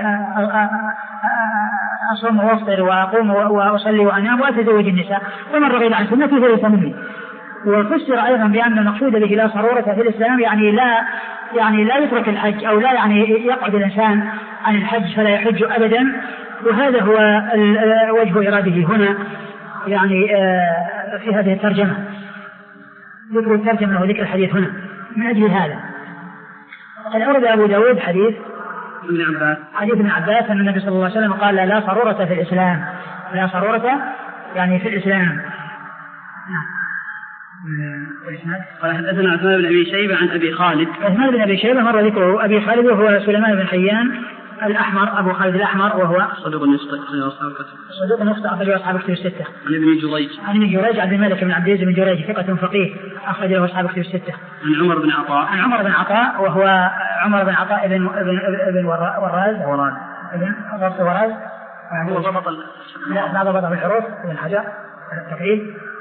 أصوم وأفطر وأقوم وأصلي وأنام وأتزوج النساء ومن رغب عن سنتي فليس مني. وفسر أيضا بأن المقصود به لا صرورة في الإسلام يعني لا يعني لا يترك الحج أو لا يعني يقعد الإنسان عن الحج فلا يحج أبدا وهذا هو وجه إراده هنا يعني في هذه الترجمة ذكر الترجمة وذكر الحديث هنا من أجل هذا. قد أورد أبو داود حديث ابن عباس حديث ابن عباس أن النبي صلى الله عليه وسلم قال لا صرورة في الإسلام لا صرورة يعني في الإسلام. قال حدثنا عثمان بن أبي شيبة عن أبي خالد. عثمان بن أبي شيبة مر ذكره أبي خالد وهو سليمان بن حيان الأحمر أبو خالد الأحمر وهو صدوق يخطئ أصحاب الكتب صدوق يخطئ أخرج له أصحاب الكتب الستة. عن ابن جريج عن ابن جريج عبد الملك بن عبد العزيز بن جريج ثقة فقيه أخرج له أصحاب الكتب الستة. عن عمر بن عطاء عن عمر بن عطاء وهو عمر بن عطاء ابن ابن ابن وراز وراز ابن ضبط وراز هو ضبط لا لا ضبط بالحروف ابن حجر التقريب.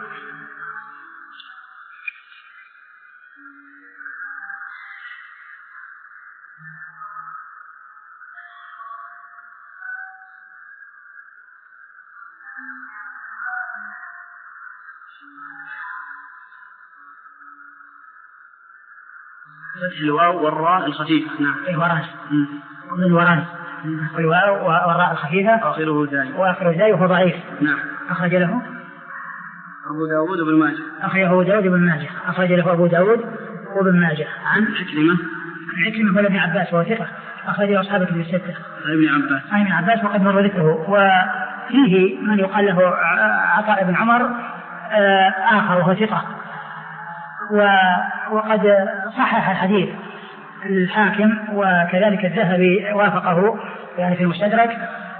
الواو والراء الخفيفة. نعم. الوراس. من وراس. الواو والراء الخفيفة. آخره زاي. وآخره زاي وهو ضعيف. نعم. أخرج له أبو داود وابن ماجه. أخرجه أبو داود وابن ماجه. أخرج له أبو داود وابن ماجه. عن عكرمة. عن عكرمة وابن عباس وهو ثقة. أخرجه أصحاب الكتب الستة. عن ابن عباس. عن ابن عباس وقد مر ذكره وفيه من يقال له عطاء بن عمر آخر وهو ثقة. وقد صحح الحديث الحاكم وكذلك الذهبي وافقه يعني في المستدرك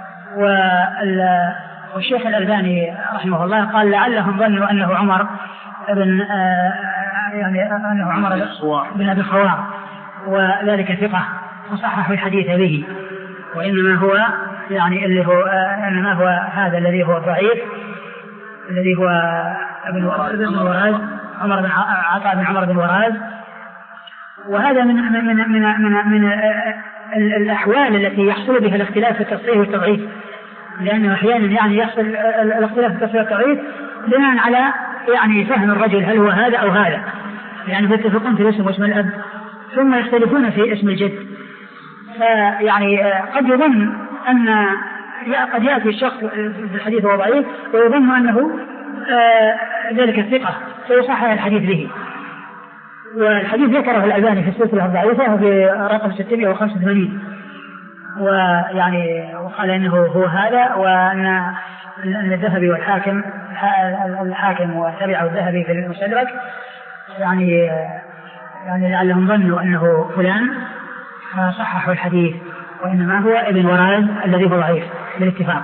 والشيخ الألباني رحمه الله قال لعلهم ظنوا أنه عمر بن يعني أنه عمر بن أبي الخوار وذلك ثقة فصححوا الحديث به وإنما هو يعني اللي هو إنما هو هذا الذي هو ضعيف الذي هو ابن وراز عمر بن عطاء بن عمر بن وراز. وهذا من من من من, من, من الأحوال التي يحصل بها الاختلاف في التصحيح والتضعيف لأنه أحيانا يعني يحصل الاختلاف في التصحيح والتضعيف بناء على يعني فهم الرجل هل هو هذا أو هذا يعني يتفقون في الاسم واسم الأب ثم يختلفون في اسم الجد فيعني قد يظن أن قد يأتي الشخص في الحديث وهو ضعيف ويظن أنه ذلك الثقة فيصحح الحديث به. والحديث ذكره الألباني في السلسلة الضعيفة في رقم ستمائة وخمسة وثمانين ويعني وقال إنه هو هذا وأن الذهبي والحاكم الحاكم وتبعه الذهبي في المستدرك يعني يعني لعلهم ظنوا أنه فلان فصححوا الحديث، وإنما هو ابن وراز الذي هو ضعيف بالاتفاق.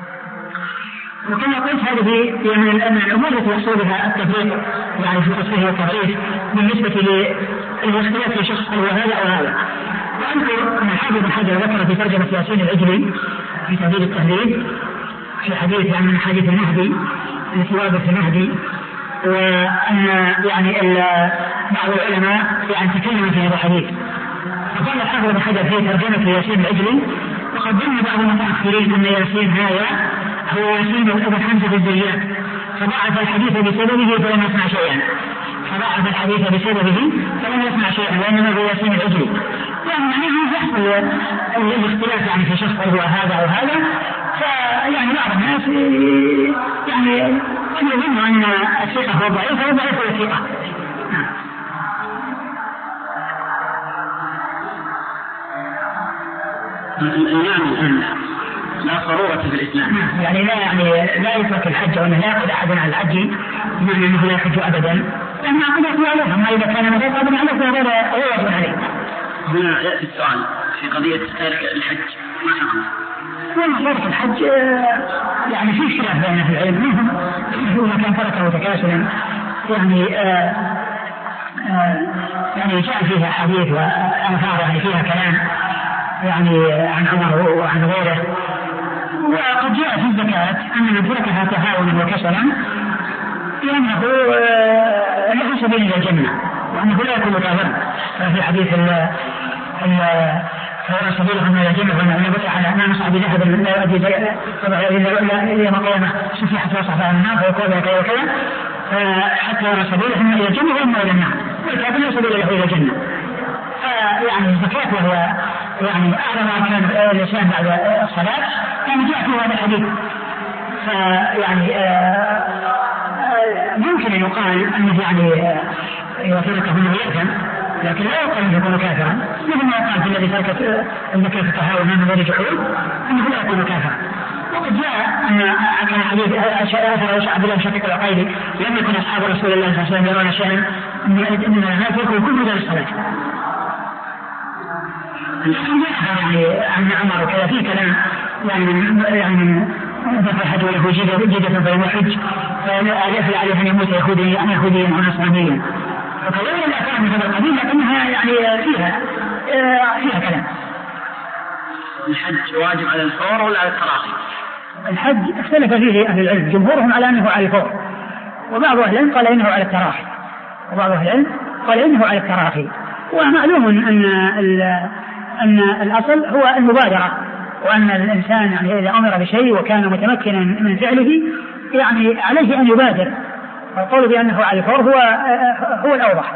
وكما قلت هذه يعني أن الأمور التي يحصل بها التفريق يعني في التصحيح والتضعيف بالنسبة للاختلاف في شخص أو هذا أو هذا. وأذكر أن الحافظ بن حجر ذكر في ترجمة ياسين العجلي في تهذيب التهذيب في حديث يعني من حديث المهدي التي وردت في المهدي، وأن يعني بعض العلماء يعني تكلم في هذا الحديث. فقال الحافظ بن حجر في ترجمة ياسين العجلي: وقد ظن بعض المتأخرين أن ياسين هذا هو ياسين بن حمزة الزيات، فضعف الحديث بسببه فلم يسمع شيئا فضعف الحديث بسببه فلم يسمع شيئا وإنما هو ياسين العجلي. يعني يعني يحصل الاختلاف يعني في شخص هو هذا أو هذا، فيعني بعض الناس يعني يظن أن الثقة هو ضعيف أو ضعيف الثقة. يعني أن لا ضرورة في الإسلام، يعني لا يعني لا يترك الحج وأنه لا يأخذ أحد عن الحج بمعنى أنه لا يحج أبدا، لأن عقيدته عليه. أما إذا كان متقابلا عليه فهو غير عليه. هنا يأتي السؤال في قضية ترك الحج ما حكم؟ ترك الحج يعني في خلاف بين أهل العلم، منهم إذا كان تركه تكاسلا يعني آآ آآ يعني جاء فيها حديث وآثار يعني فيها كلام يعني عن عمر وعن غيره. وقد جاء في الزكاة أن من تركها تهاونا وكسلا لأنه له سبيل إلى الجنة وأنه لا يكون كافرا. في حديث ال فهو سبيلهم إلى الجنة وأن يبقى على ما نصعد ذهب لا يؤدي إلى يوم القيامة سفيحة وصفة عن النار فيقول كذا وكذا حتى يرى سبيلهم إلى الجنة وإما إلى النار، والكافر لا سبيل له إلى الجنة. فيعني الزكاة وهي يعني أعلى ما كان الإنسان بعد الصلاة يعني جاء في هذا الحديث. فيعني ممكن أن يقال أنه يعني إذا تركه أنه يأثم، لكن لا يقال أنه يكون كافرا، مثل ما يقال في الذي ترك الزكاة التهاون من غير جحود أنه لا يكون كافرا. وقد جاء أن كان حديث أثر عبد الله بن شقيق العقيلي: لم يكن أصحاب رسول الله صلى الله عليه وسلم يرون شيئا إنما لا تركوا كل ذلك الصلاة. يعني عن عمر وكذا في كلام يعني يعني ذكر الحج وله جيدة فيوم الحج فيفعل عليه أن يموت يهوديا أن يهوديا أو نصرانيا، فكذلك الأفعال من هذا القبيل لكنها يعني فيها فيها كلام. الحج واجب على الفور ولا على التراخي؟ الحج اختلف فيه أهل العلم، جمهورهم على أنه على الفور، وبعض أهل العلم قال إنه على التراخي، وبعض أهل العلم قال إنه على التراخي. ومعلوم أن أن الأصل هو المبادرة، وأن الإنسان يعني إذا أمر بشيء وكان متمكنا من فعله يعني عليه أن يبادر، والقول بأنه على الفور هو هو الأوضح.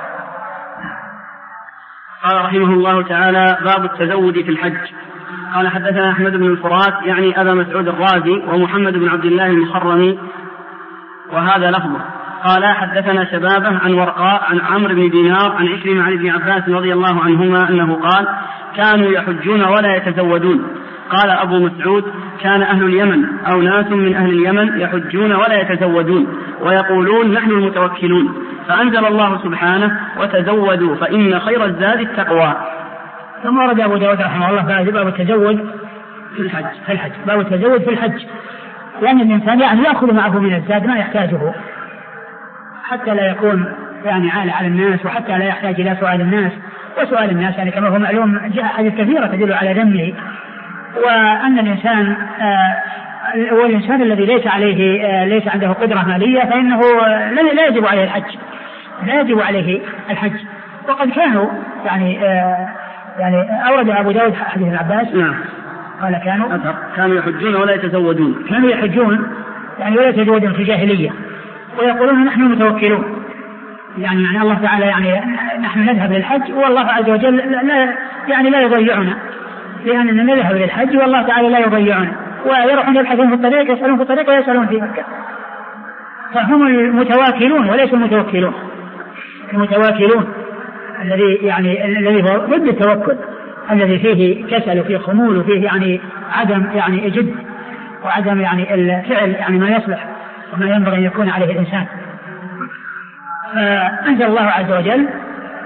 قال رحمه الله تعالى: باب التزود في الحج. قال: حدثنا أحمد بن الفرات يعني أبا مسعود الرازي ومحمد بن عبد الله المخرمي وهذا لفظه. قال: حدثنا شبابه عن ورقاء عن عمرو بن دينار عن عكرمة عن ابن عباس رضي الله عنهما أنه قال: كانوا يحجون ولا يتزودون. قال أبو مسعود: كان أهل اليمن أو ناس من أهل اليمن يحجون ولا يتزودون ويقولون نحن المتوكلون، فأنزل الله سبحانه: وتزودوا فإن خير الزاد التقوى. ثم ورد أبو داود رحمه الله باب التزود في الحج في الحج باب التزود في الحج، لأن الإنسان يعني يأخذ معه من الزاد ما يحتاجه حتى لا يكون يعني عالة على الناس، وحتى لا يحتاج إلى سؤال الناس. وسؤال الناس يعني كما هو معلوم جاء حديث كثيرة تدل على ذمه، وأن الإنسان آه والإنسان الذي ليس عليه آه ليس عنده قدرة مالية فإنه لا يجب عليه الحج لا يجب عليه الحج. وقد كانوا يعني آه يعني أورد أبو داود حديث ابن عباس نعم قال كانوا كانوا يحجون ولا يتزودون كانوا يحجون يعني ولا يتزودون في الجاهلية ويقولون نحن متوكلون، يعني يعني الله تعالى يعني نحن نذهب للحج والله عز وجل لا يعني لا يضيعنا، لأننا نذهب للحج والله تعالى لا يضيعنا، ويروحون يبحثون في الطريق يسألون في الطريق ويسألون في مكة. فهم المتواكلون وليس المتوكلون. المتواكلون الذي يعني الذي هو ضد التوكل، الذي فيه كسل وفيه خمول وفيه يعني عدم يعني جد وعدم يعني الفعل يعني ما يصلح وما ينبغي أن يكون عليه الإنسان. فأنزل الله عز وجل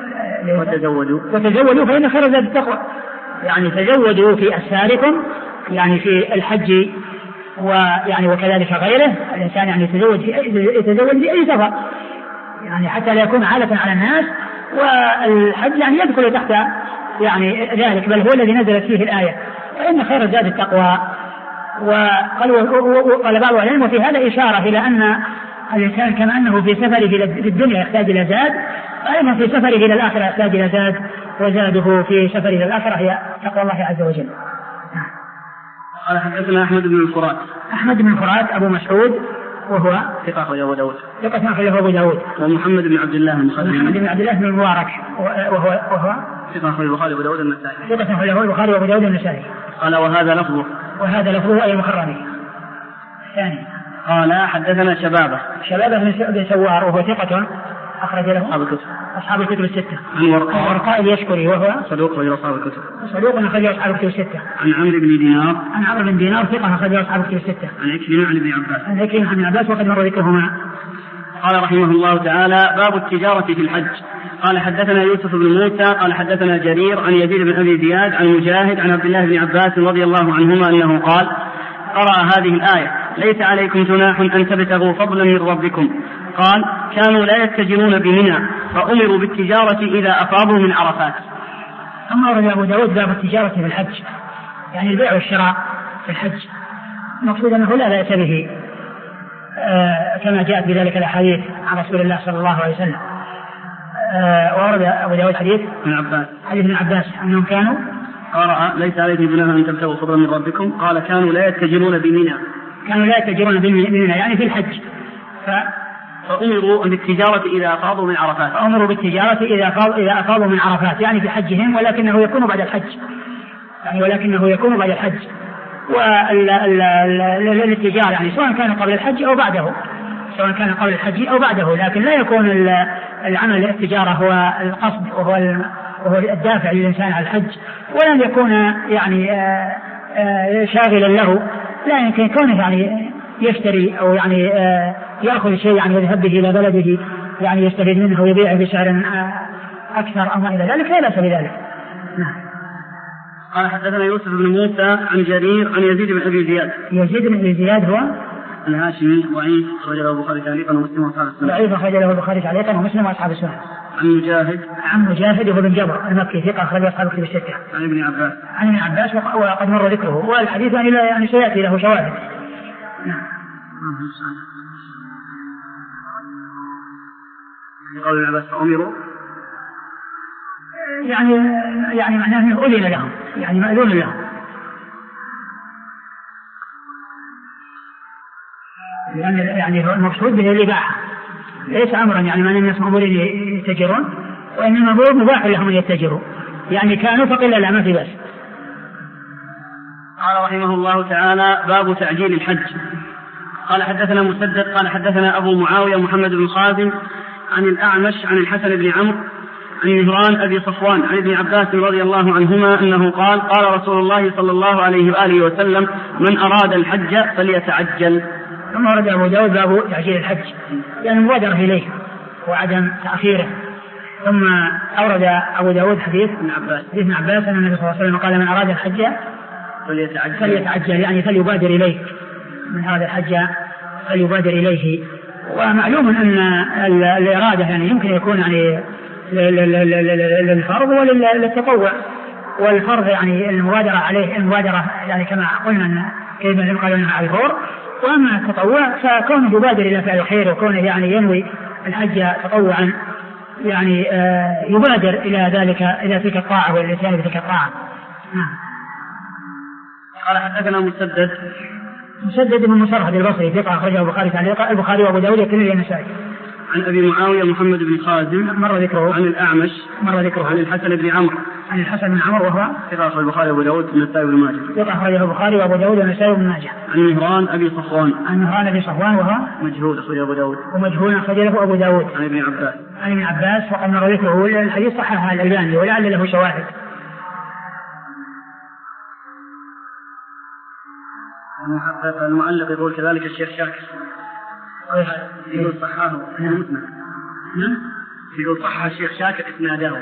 وتزودوا وتزودوا فإن خير زاد التقوى. يعني تزودوا في أسفاركم، يعني في الحج ويعني وكذلك غيره. الإنسان يعني يتزود في يتزود في أي سفر، يعني حتى لا يكون عالة على الناس. والحج يعني يدخل تحت يعني ذلك، بل هو الذي نزلت فيه الآية فإن خير الزاد التقوى. وقال بعض العلم وفي هذا إشارة إلى أن الإنسان كما أنه في سفره في الدنيا يحتاج إلى زاد، فأيضا في سفره إلى الآخرة يحتاج إلى زاد، وزاده في سفره إلى الآخرة هي تقوى الله عز وجل. قال حدثنا أحمد بن الفرات. أحمد بن الفرات أبو مسعود وهو ثقة أخرجه أبو داود. ثقة أخرجه أبو داود. ومحمد بن عبد الله المخزومي. محمد بن عبد الله بن المبارك وهو وهو ثقة أخرجه البخاري وأبو داود النسائي. ثقة أخرجه البخاري وأبو داود النسائي. قال وهذا لفظه. وهذا لفظه أي مخرج. ثاني. قال حدثنا شبابة. شبابة بن سوار وهو ثقة أخرج له أصحاب الكتب. أصحاب الكتب الستة. عن ورقاء. ورقاء اليشكري وهو صدوق غير أصحاب الكتب. صدوق أخرج أصحاب الكتب الستة. عن عمرو بن دينار. عن عمرو بن دينار ثقة أخرج أصحاب الكتب الستة. عن عكرمة عن ابن عباس. عن عكرمة عن ابن عباس وقد مر ذكرهما. قال رحمه الله تعالى باب التجارة في الحج. قال حدثنا يوسف بن موسى قال حدثنا جرير عن يزيد بن أبي زياد عن مجاهد عن عبد الله بن عباس رضي الله عنهما أنه قال قرأ هذه الآية ليس عليكم جناح أن تبتغوا فضلا من ربكم. قال كانوا لا يتجرون بمنى فأمروا بالتجارة إذا أفاضوا من عرفات. أما ورد أبو داود باب التجارة في الحج، يعني البيع والشراء في الحج، المقصود أنه لا بأس به آه كما جاءت بذلك الأحاديث عن رسول الله صلى الله عليه وسلم. آه وورد أبو داود حديث ابن عباس حديث ابن عباس أنهم كانوا قرأ ليس عليكم جناح أن تبتغوا فضلا من ربكم. قال كانوا لا يتجرون بمنى كانوا لا يتجرون بمنى يعني في الحج. ف فأمروا بالتجارة إذا أفاضوا من عرفات. فأمروا بالتجارة إذا أفاضوا إذا أفاضوا من عرفات يعني في حجهم، ولكنه يكون بعد الحج يعني ولكنه يكون بعد الحج. والتجارة يعني سواء كان قبل الحج أو بعده سواء كان قبل الحج أو بعده، لكن لا يكون العمل التجارة هو القصد وهو وهو الدافع للإنسان على الحج، ولن يكون يعني شاغلا له، لا يمكن كونه يعني يشتري أو يعني يأخذ شيء يعني يذهب به إلى بلده يعني يستفيد منه ويبيعه بسعر أكثر أو ما إلى ذلك، لا بأس بذلك. نعم. قال حدثنا يوسف بن موسى عن جرير عن يزيد بن أبي زياد. يزيد بن أبي زياد هو الهاشمي ضعيف أخرج له البخاري تعليقا ومسلم وأصحاب السنة. ضعيف أخرج له البخاري تعليقا ومسلم وأصحاب السنة. عن مجاهد عن مجاهد وهو بن جبر المكي ثقة أخرج أصحاب الكتب الستة. عن ابن عباس عن ابن عباس وقد مر ذكره، والحديث يعني لا يعني سيأتي له شواهد. نعم. قول ابن عباس فأمروا يعني يعني معناه أنه أذن لهم يعني مأذون لهم. يعني يعني المقصود به الإباحة، ليس أمرا يعني ما الناس مأمورين يتجرون، وإنما هو مباح لهم أن يتجروا، يعني كانوا فقيل لا ما في بأس. قال رحمه الله تعالى باب تعجيل الحج. قال حدثنا مسدد قال حدثنا أبو معاوية محمد بن خازم عن الأعمش عن الحسن بن عمرو عن مهران أبي صفوان عن ابن عباس رضي الله عنهما أنه قال قال رسول الله صلى الله عليه وآله وسلم من أراد الحج فليتعجل. ثم ورد أبو داود باب تعجيل الحج يعني المبادرة إليه وعدم تأخيره. ثم أورد أبو داود حديث ابن عباس ابن عباس أن النبي صلى الله عليه وسلم قال من أراد الحج فليتعجل, فليتعجل يعني فليبادر إليه، من أراد الحج فليبادر إليه. ومعلوم أن الإرادة يعني يمكن يكون يعني للفرض وللتطوع، والفرض يعني المبادرة عليه المبادرة يعني كما قلنا كيف يقولون على الفور، وأما التطوع فكونه يبادر إلى فعل الخير وكونه يعني ينوي الحج تطوعا يعني آه يبادر إلى ذلك إلى تلك الطاعة والإتيان بتلك الطاعة. نعم. قال حدثنا مسدد مسدد بن مسرهد البصري ثقة أخرجه البخاري تعليقا البخاري وأبو داود والترمذي والنسائي. عن أبي معاوية محمد بن خازم مر ذكره. عن الأعمش مر ذكره. عن الحسن بن عمرو عن الحسن بن عمرو وهو ثقة أخرجه البخاري وأبو داود والنسائي وابن ماجه. ثقة أخرجه البخاري وأبو داود والنسائي وابن ماجه. عن مهران أبي صفوان عن مهران أبي صفوان وهو مجهول أخرجه أبو داود ومجهول أخرجه أبو داود. عن ابن عباس عن ابن عباس وقد مر ذكره. الحديث صححه الألباني ولعل له شواهد. المحقق المعلق يقول كذلك الشيخ شاكر يقول صححه في المسند يقول صح الشيخ شاكر إسناده.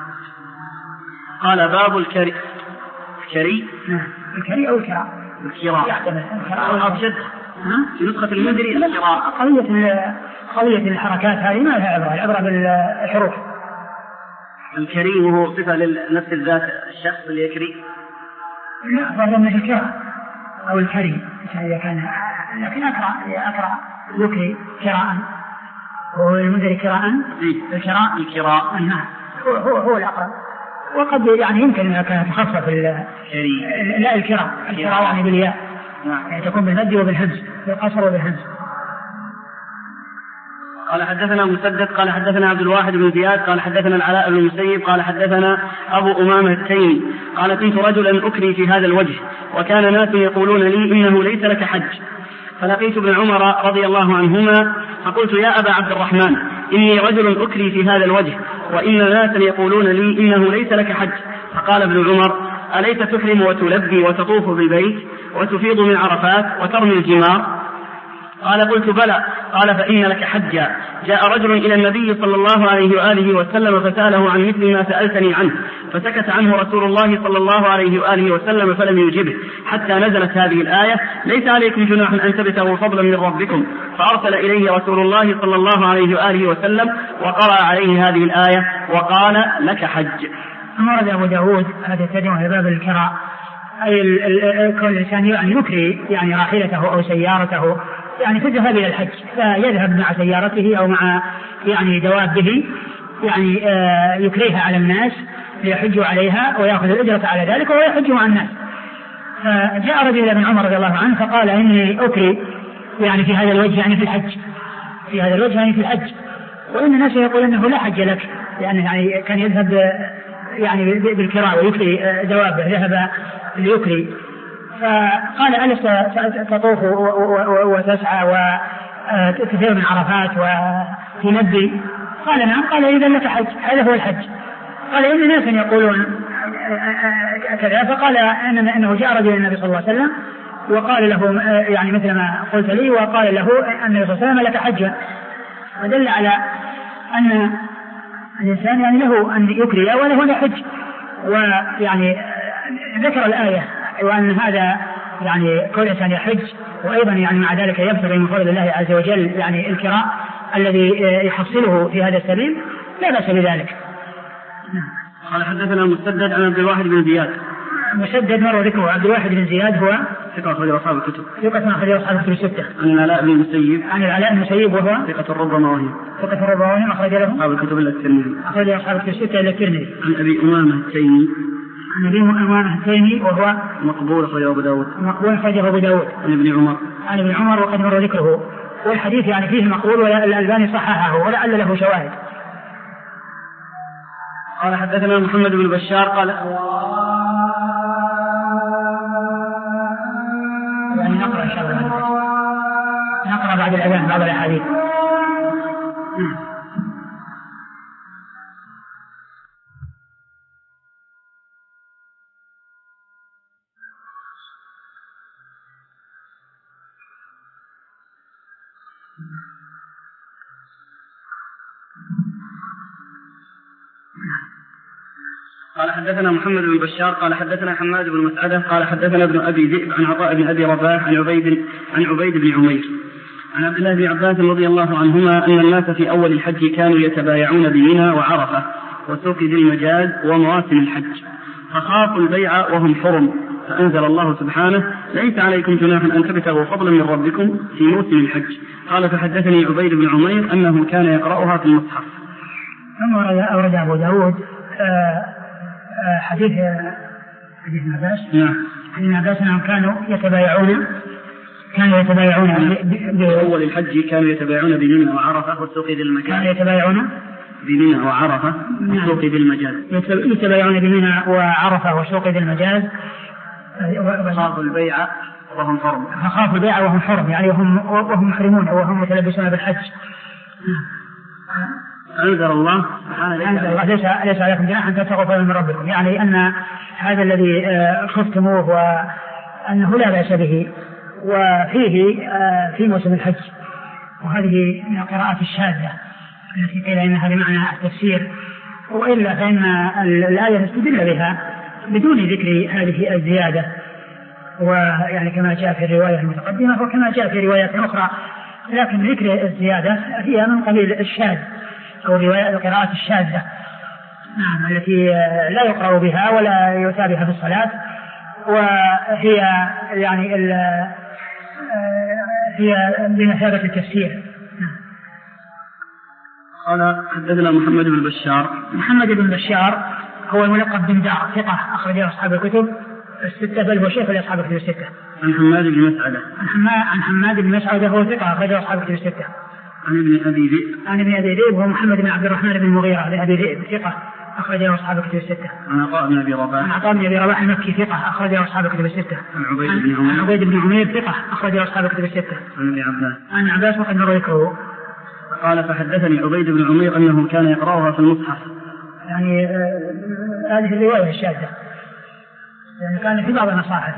قال باب الكري الكري الكري أو الكراء الكراء يعتمد شد في نسخة المدري الكراء. قضية قضية الحركات هذه ما لها عبرة، العبرة بالحروف. الكري وهو صفة لنفس الذات الشخص اللي يكري. لا فرضا من الكراء أو الكري إذا كان، لكن أقرأ أقرأ يكري كراء والمدري كراء الكراء الكراء هو هو هو الأقرب. وقد يعني يمكن أن كانت تخصص لا الكراء الكراء يعني بالياء يعني تكون بالمد وبالهمز بالقصر وبالهمز. قال حدثنا مسدد قال حدثنا عبد الواحد بن زياد قال حدثنا العلاء بن المسيب قال حدثنا أبو أمامة التيمي قال كنت رجلا أكري في هذا الوجه وكان ناس يقولون لي إنه ليس لك حج، فلقيت ابن عمر رضي الله عنهما فقلت يا أبا عبد الرحمن إني رجل أكري في هذا الوجه وإن ناسا يقولون لي إنه ليس لك حج. فقال ابن عمر أليس تحرم وتلبي وتطوف بالبيت وتفيض من عرفات وترمي الجمار؟ قال قلت بلى. قال فإن لك حجا. جاء رجل إلى النبي صلى الله عليه وآله وسلم فسأله عن مثل ما سألتني عنه فسكت عنه رسول الله صلى الله عليه وآله وسلم فلم يجبه حتى نزلت هذه الآية ليس عليكم جناح أن تبتغوا فضلا من ربكم، فأرسل إليه رسول الله صلى الله عليه وآله وسلم وقرأ عليه هذه الآية وقال لك حج. أمر أبو داود هذا تدعو في باب الكراء أي كل الإنسان يعني يكري يعني راحلته أو سيارته يعني تذهب إلى الحج فيذهب مع سيارته أو مع يعني دوابه يعني آه يكريها على الناس ليحجوا عليها ويأخذ الأجرة على ذلك وهو يحج مع الناس. فجاء رجل ابن عمر رضي الله عنه فقال إني أكري يعني في هذا الوجه يعني في الحج في هذا الوجه يعني في الحج وإن الناس يقول أنه لا حج لك لأنه يعني كان يذهب يعني بالكراء ويكري دوابه ذهب ليكري. فقال ألست تطوف وتسعى وتثير من عرفات وتنبي؟ قال نعم. قال إذا لك حج هذا هو الحج. قال إن ناس يقولون كذا. فقال إنه جاء رجل النبي صلى الله عليه وسلم وقال له يعني مثل ما قلت لي وقال له النبي صلى الله عليه وسلم لك حج، ودل على أن الإنسان يعني له أن يكري وله أن يحج. ويعني ذكر الآية وأن هذا يعني كل إنسان يحج وأيضا يعني مع ذلك يبتغي من فضل الله عز وجل يعني الكراء الذي يحصله في هذا السبيل لا بأس بذلك. قال حدثنا مسدد عن عبد الواحد بن زياد. مسدد مر ذكره. عبد الواحد بن زياد هو ثقة أخرج أصحاب الكتب. ثقة أخرج أصحاب الكتب الستة. عن العلاء بن المسيب. عن العلاء بن المسيب وهو ثقة ربما وهم. ثقة ربما وهم أخرج له أصحاب الكتب إلا الترمذي. أخرج أصحاب الكتب الستة إلا الترمذي. عن أبي أمامة التيمي. عن أبي أمامة التيمي وهو مقبول أخرجه أبو داود. مقبول أخرجه أبو داود. عن ابن عمر. عن ابن عمر وقد مر ذكره والحديث يعني فيه مقبول والألباني صححه ولعل له شواهد. قال حدثنا محمد بن بشار قال يعني نقرأ إن شاء الله نقرأ بعد الأذان بعض الأحاديث. قال حدثنا محمد بن بشار قال حدثنا حماد بن مسعدة قال حدثنا ابن أبي ذئب عن عطاء بن أبي رباح عن عبيد عن عبيد بن عمير عن عبد الله بن عباس رضي الله عنهما أن الناس في أول الحج كانوا يتبايعون بمنى وعرفة وسوق ذي المجاز ومواسم الحج فخافوا البيع وهم حرم فأنزل الله سبحانه ليس عليكم جناح أن تبتغوا فضلا من ربكم في موسم الحج. قال فحدثني عبيد بن عمير أنه كان يقرأها في المصحف. ثم أورد أبو داود حديث حديث ابن عباس. نعم. ابن عباس أنهم كانوا يتبايعون كانوا يتبايعون بأول الحج كانوا يتبايعون بمنى وعرفة وسوق ذي المجاز. كانوا يتبايعون بمنى وعرفة وسوق ذي المجاز. يتبايعون بمنى وعرفة وسوق ذي المجاز. خافوا البيع وهم حرم. فخافوا البيع وهم حرم يعني وهم وهم محرمون وهم متلبسون بالحج. أنزل الله أنزل الله ليس ليس عليكم جناح أن تبتغوا فضلا من ربكم يعني أن هذا الذي خفتموه وأنه لا بأس به وفيه في موسم الحج. وهذه من القراءات الشاذة التي قيل إنها بمعنى التفسير، وإلا فإن الآية استدل بها بدون ذكر هذه الزيادة، ويعني كما جاء في الرواية المتقدمة وكما جاء في روايات أخرى، لكن ذكر الزيادة هي من قبيل الشاذ أو القراءات الشاذة، نعم، التي لا يقرأ بها ولا يؤتى بها في الصلاة، وهي يعني هي بمثابة التفسير. قال حدثنا محمد بن بشار. محمد بن بشار هو الملقب بن دار، ثقة أخرجه أصحاب الكتب الستة، بل هو شيخ لأصحاب الكتب الستة. عن حماد بن مسعدة. عن حماد بن مسعدة هو ثقة أخرجه أصحاب الكتب الستة. عن ابن أبي ذئب. عن ابن أبي ذئب وهو محمد بن عبد الرحمن بن المغيرة بن أبي ذئب، ثقة أخرجه أصحاب الكتب الستة. عن عطاء بن أبي رباح. عن عطاء بن أبي رباح المكي، ثقة أخرجه أصحاب الكتب الستة. عن عبيد بن عمير. عن عبيد بن عمير، ثقة أخرجه أصحاب الكتب الستة. عن ابن عباس. عن عباس وقد مر ذكره. قال فحدثني عبيد بن عمير أنه كان يقرأها في المصحف. يعني آه هذه الرواية الشاذة، يعني كان في بعض المصاحف.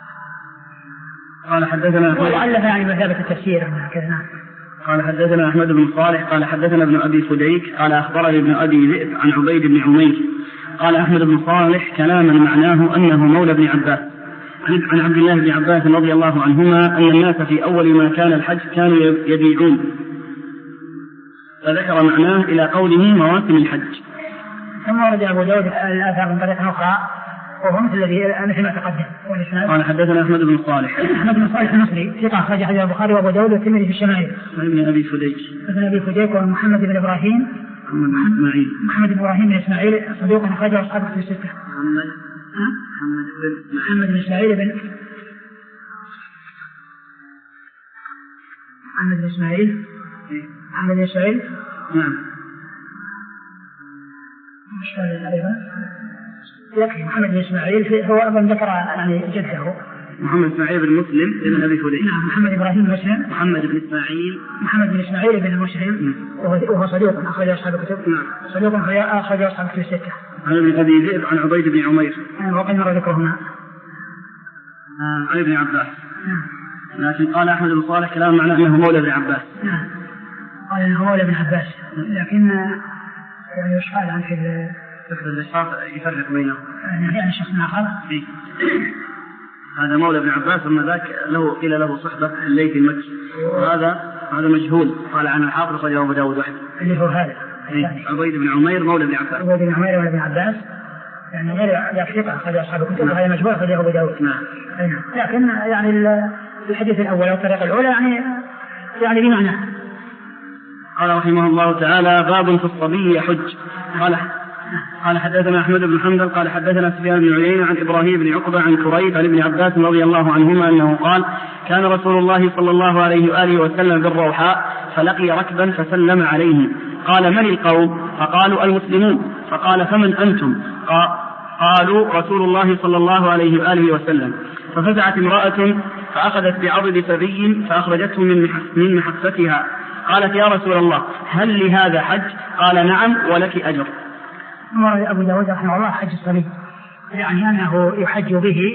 قال حدثنا وألف يعني مثابة التفسير كذا. قال حدثنا أحمد بن صالح قال حدثنا ابن أبي فديك قال أخبرني ابن أبي ذئب عن عبيد بن عمير قال أحمد بن صالح كلاما معناه أنه مولى بن عباس عن عبد الله بن عباس رضي الله عنهما أن الناس في أول ما كان الحج كانوا يبيعون، فذكر معناه إلى قوله مواسم الحج. ثم ورد أبو داود الآثار من طريق أخرى وهو مثل الذي مثل ما تقدم. قال حدثنا أحمد بن صالح. أحمد بن صالح المصري ثقة أخرج حديث البخاري وأبو داود والترمذي في الشمائل. عن ابن أبي فديك. ابن أبي فديك ومحمد بن إبراهيم. محمد بن إسماعيل. محمد بن إبراهيم بن إسماعيل صدوق أخرجه أصحاب الكتب الستة. محمد. محمد بن. محمد بن إسماعيل بن. محمد بن إسماعيل. محمد بن إسماعيل. نعم. مش هذا أيضا. يكفي محمد بن إسماعيل هو أيضا ذكر يعني جده. محمد إسماعيل بن مسلم بن أبي فديك. نعم محمد إبراهيم مسلم. محمد بن إسماعيل. محمد بن إسماعيل بن مسلم وهو صديق أخرج أصحاب الكتب. نعم. صديق أخرج أصحاب الكتب الستة. عن ابن أبي ذئب عن عبيد بن عمير. وقد مر ذكرهما. عن ابن عباس. نعم. لكن قال أحمد بن صالح كلام معناه أنه مولى بن عباس. نعم. قال أنه مولى بن عباس، لكن يعني يشغل عن في فكر الإشراف يفرق بينهم. يعني شخص آخر. هذا مولى بن عباس ثم ذاك له قيل له صحبة الليث المكي، وهذا هذا مجهول قال عن الحافظ صلى أبو داود وحده. اللي هو هذا. عبيد بن عمير مولى بن عباس. عبيد بن عمير مولى بن عباس يعني غير ثقة أخرج أصحاب الكتب وهذا مجهول أخرجه أبو داود. نعم. لكن يعني الحديث الأول أو الطريقة الأولى يعني يعني بمعنى. قال رحمه الله تعالى باب في الصبي يحج. قال قال حدثنا أحمد بن حنبل قال حدثنا سفيان بن عيينة عن إبراهيم بن عقبة عن كريب عن ابن عباس رضي الله عنهما أنه قال كان رسول الله صلى الله عليه وآله وسلم بالروحاء فلقي ركبا فسلم عليهم قال من القوم؟ فقالوا المسلمون. فقال فمن أنتم؟ قالوا رسول الله صلى الله عليه وآله وسلم. ففزعت امرأة فأخذت بعضد سبي فأخرجته من محفتها قالت يا رسول الله هل لهذا حج؟ قال نعم ولك أجر. أمر أبو داود رحمه الله حج الصبي، يعني أنه يحج به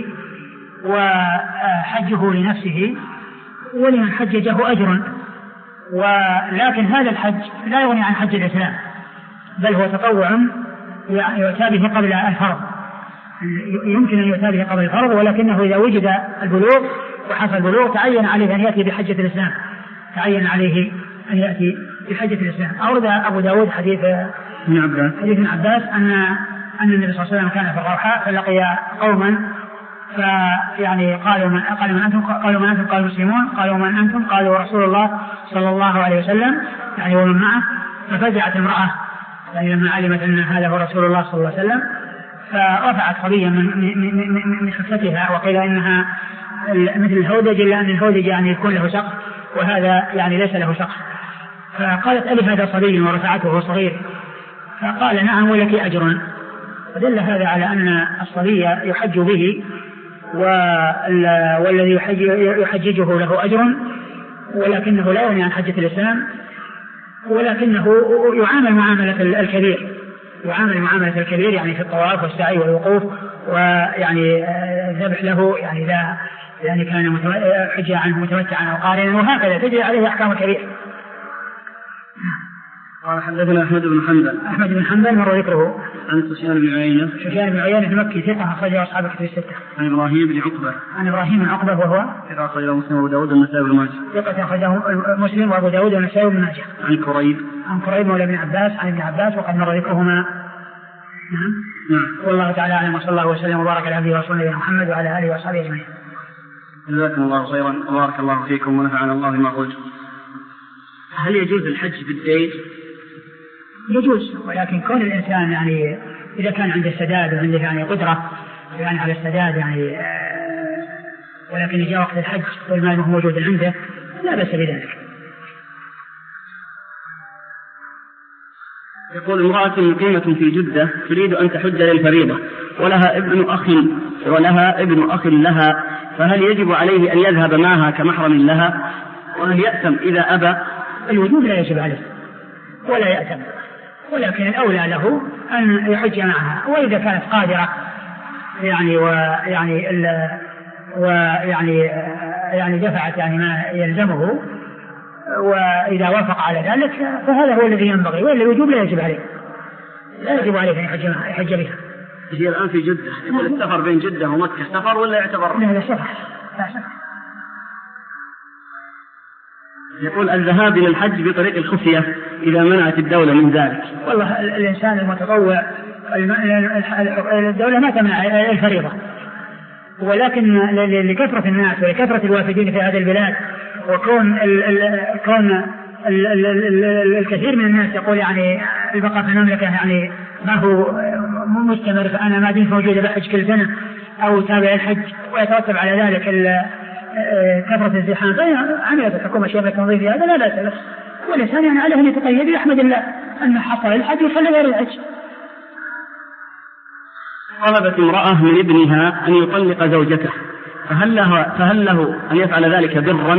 وحجه لنفسه ولمن حججه أجر، ولكن هذا الحج لا يغني عن حج الإسلام بل هو تطوع يؤتى به قبل الفرض، يمكن أن يؤتى به قبل الفرض، ولكنه إذا وجد البلوغ وحصل البلوغ تعين عليه أن يأتي بحجة الإسلام، تعين عليه أن يأتي بحجة الإسلام. أورد أبو داود حديث ابن عباس حديث ابن عباس أن أن النبي صلى الله عليه وسلم كان في الروحاء فلقي قوما فيعني قالوا من قالوا من أنتم؟ قالوا من أنتم؟ قالوا مسلمون. قالوا من أنتم؟ قالوا رسول الله صلى الله عليه وسلم يعني ومن معه. ففزعت امرأة يعني لما علمت أن هذا هو رسول الله صلى الله عليه وسلم فرفعت صبيا من من من, من خفتها، وقيل إنها مثل الهودج إلا أن الهودج يعني يكون له سقف وهذا يعني ليس له سقف. فقالت ألي هذا صبي ورفعته وهو صغير؟ فقال نعم ولك أجر. فدل هذا على أن الصبي يحج به والذي يحججه له أجر، ولكنه لا يغني عن حجة الإسلام، ولكنه يعامل معاملة الكبير، يعامل معاملة الكبير يعني في الطواف والسعي والوقوف، ويعني ذبح له يعني إذا يعني كان حجة عنه متمتعا أو قارنا، وهكذا تجري عليه أحكام الكبير. قال حدثنا أحمد بن حنبل. أحمد بن حنبل مر ذكره. عن سفيان بن عيينة. سفيان بن عيينة المكي ثقة أخرجه أصحاب الكتب الستة. عن إبراهيم بن عقبة. عن إبراهيم بن عقبة وهو ثقة أخرجه مسلم وأبو داود والنسائي بن ماجه. ثقة أخرجه مسلم وأبو داود والنسائي بن ماجه. عن كريب. عن كريب مولى ابن عباس عن ابن عباس وقد مر ذكرهما. نعم. نعم. والله تعالى أعلم وصلى الله وسلم وبارك على عبده ورسوله محمد وعلى آله وصحبه أجمعين. جزاكم الله خيرا وبارك الله فيكم ونفعنا الله بما قلتم. هل يجوز الحج بالدين؟ يجوز، ولكن كون الإنسان يعني إذا كان عنده سداد وعنده يعني قدرة يعني على السداد يعني آه ولكن جاء وقت الحج والمال هو موجود عنده لا بأس بذلك. يقول امرأة مقيمة في جدة تريد أن تحج للفريضة ولها ابن أخ ولها ابن أخ لها، فهل يجب عليه أن يذهب معها كمحرم لها؟ وهل يأثم إذا أبى؟ الوجوب لا يجب عليه ولا يأثم، ولكن الأولى له أن يحج معها، وإذا كانت قادرة يعني ويعني ويعني يعني دفعت يعني ما يلزمه وإذا وافق على ذلك فهذا هو الذي ينبغي، وإلا الوجوب لا يجب عليه، لا يجب عليه أن يحج يحج بها. هي الآن في جدة، يقول السفر بين جدة ومكة سفر ولا يعتبر؟ لا لا سفر لا سفر. يقول الذهاب إلى الحج بطريق الخفية إذا منعت الدولة من ذلك. والله الإنسان المتطوع الدولة ما تمنع الفريضة، ولكن لكثرة الناس ولكثرة الوافدين في هذه البلاد وكون ال ال كون ال ال ال الكثير من الناس يقول يعني البقاء في المملكة يعني ما هو مستمر، فأنا ما دمت موجودة بحج كل سنة أو تابع الحج، ويترتب على ذلك كثرة الزحام، فعملت الحكومة شيئا تنظيف هذا لا بأس له، والإنسان يعني عليه أن يتقيد يحمد الله أن حصل الحج وخلى غير الحج. طلبت امرأة من ابنها أن يطلق زوجته، فهل له, فهل له أن يفعل ذلك برا؟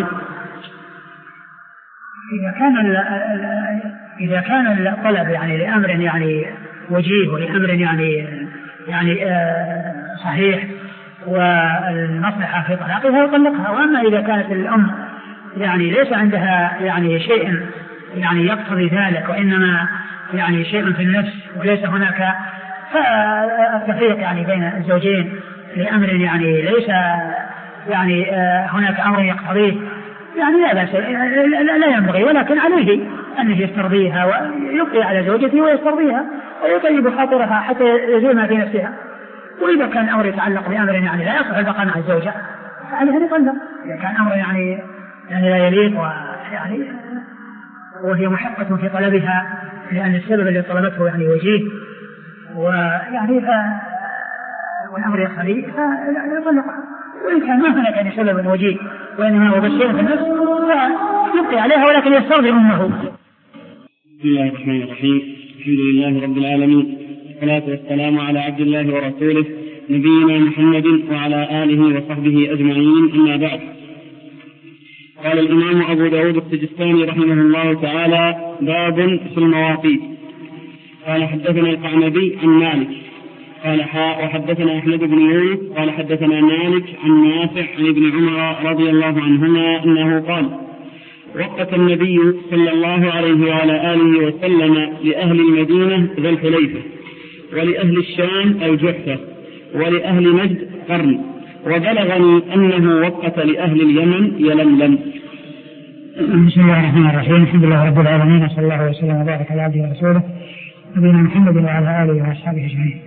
إذا كان إذا كان الطلب يعني لأمر يعني وجيه ولأمر يعني يعني صحيح والمصلحة في طلاقها يطلقها، وأما إذا كانت الأم يعني ليس عندها يعني شيء يعني يقتضي ذلك وإنما يعني شيء في النفس وليس هناك فالتفريق يعني بين الزوجين لأمر يعني ليس يعني هناك أمر يقتضيه يعني لا بأس لا ينبغي، ولكن عليه أنه يسترضيها ويبقي على زوجته ويسترضيها ويطيب خاطرها حتى يزول ما في نفسها. وإذا كان الأمر يتعلق بأمر يعني لا يصح البقاء مع الزوجة فعليه أن يطلق، إذا كان أمر يعني يعني لا يليق ويعني وهي محقة في طلبها لأن السبب الذي طلبته يعني وجيه ويعني والأمر يقتضي فيطلقها، وإن كان ما هناك يعني سبب وجيه وإنما هو بشيء في النفس فيبقي عليها ولكن يسترضي أمه. بسم الله الرحمن الرحيم، الحمد لله رب العالمين، والصلاة والسلام على عبد الله ورسوله نبينا محمد وعلى آله وصحبه أجمعين، أما بعد. قال الإمام أبو داود السجستاني رحمه الله تعالى: باب في المواقيت. قال حدثنا القعنبي عن مالك قال حاء وحدثنا أحمد بن يونس قال حدثنا مالك عن نافع عن ابن عمر رضي الله عنهما أنه قال: وقت النبي صلى الله عليه وعلى آله وسلم لأهل المدينة ذا الحليفة، ولأهل الشام الجحفة، ولأهل نجد قرن، وبلغني أنه وقت لأهل اليمن يلملم. بسم الله الرحمن الرحيم، الحمد لله رب العالمين، وصلى الله وسلم وبارك على عبده ورسوله نبينا محمد وعلى آله وأصحابه أجمعين.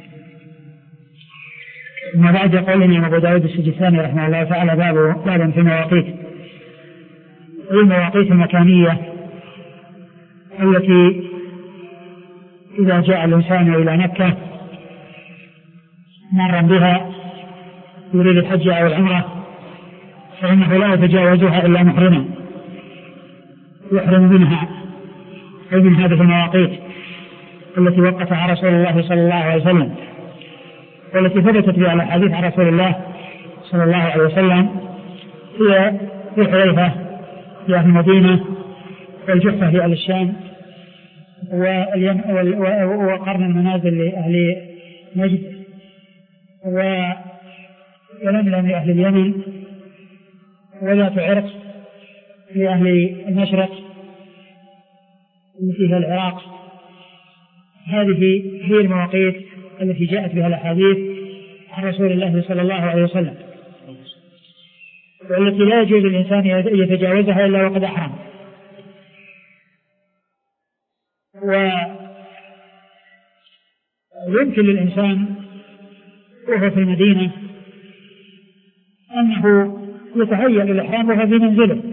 ثم بعد يقول لنا أبو داود السجستاني رحمه الله تعالى باب باب في المواقيت، المواقيت المكانية التي إذا جاء الإنسان إلى مكة مرا بها يريد الحج أو العمرة فإنه لا يتجاوزها إلا محرما يحرم منها، أي من هذه المواقيت التي وقتها رسول الله صلى الله عليه وسلم والتي ثبتت بها الأحاديث عن رسول الله صلى الله عليه وسلم، هي في حليفة في أهل المدينة، والجحفة في أهل الشام، وقرن المنازل لأهل نجد، ولملم لأهل اليمن، وذات عرق لأهل المشرق، اللي فيها العراق. هذه هي المواقيت التي جاءت بها الأحاديث عن رسول الله صلى الله عليه وسلم، والتي لا يجوز الإنسان يتجاوزها إلا وقد أحرم. ويمكن للإنسان وهو في المدينة أنه يتهيأ للإحرام وهو في منزله،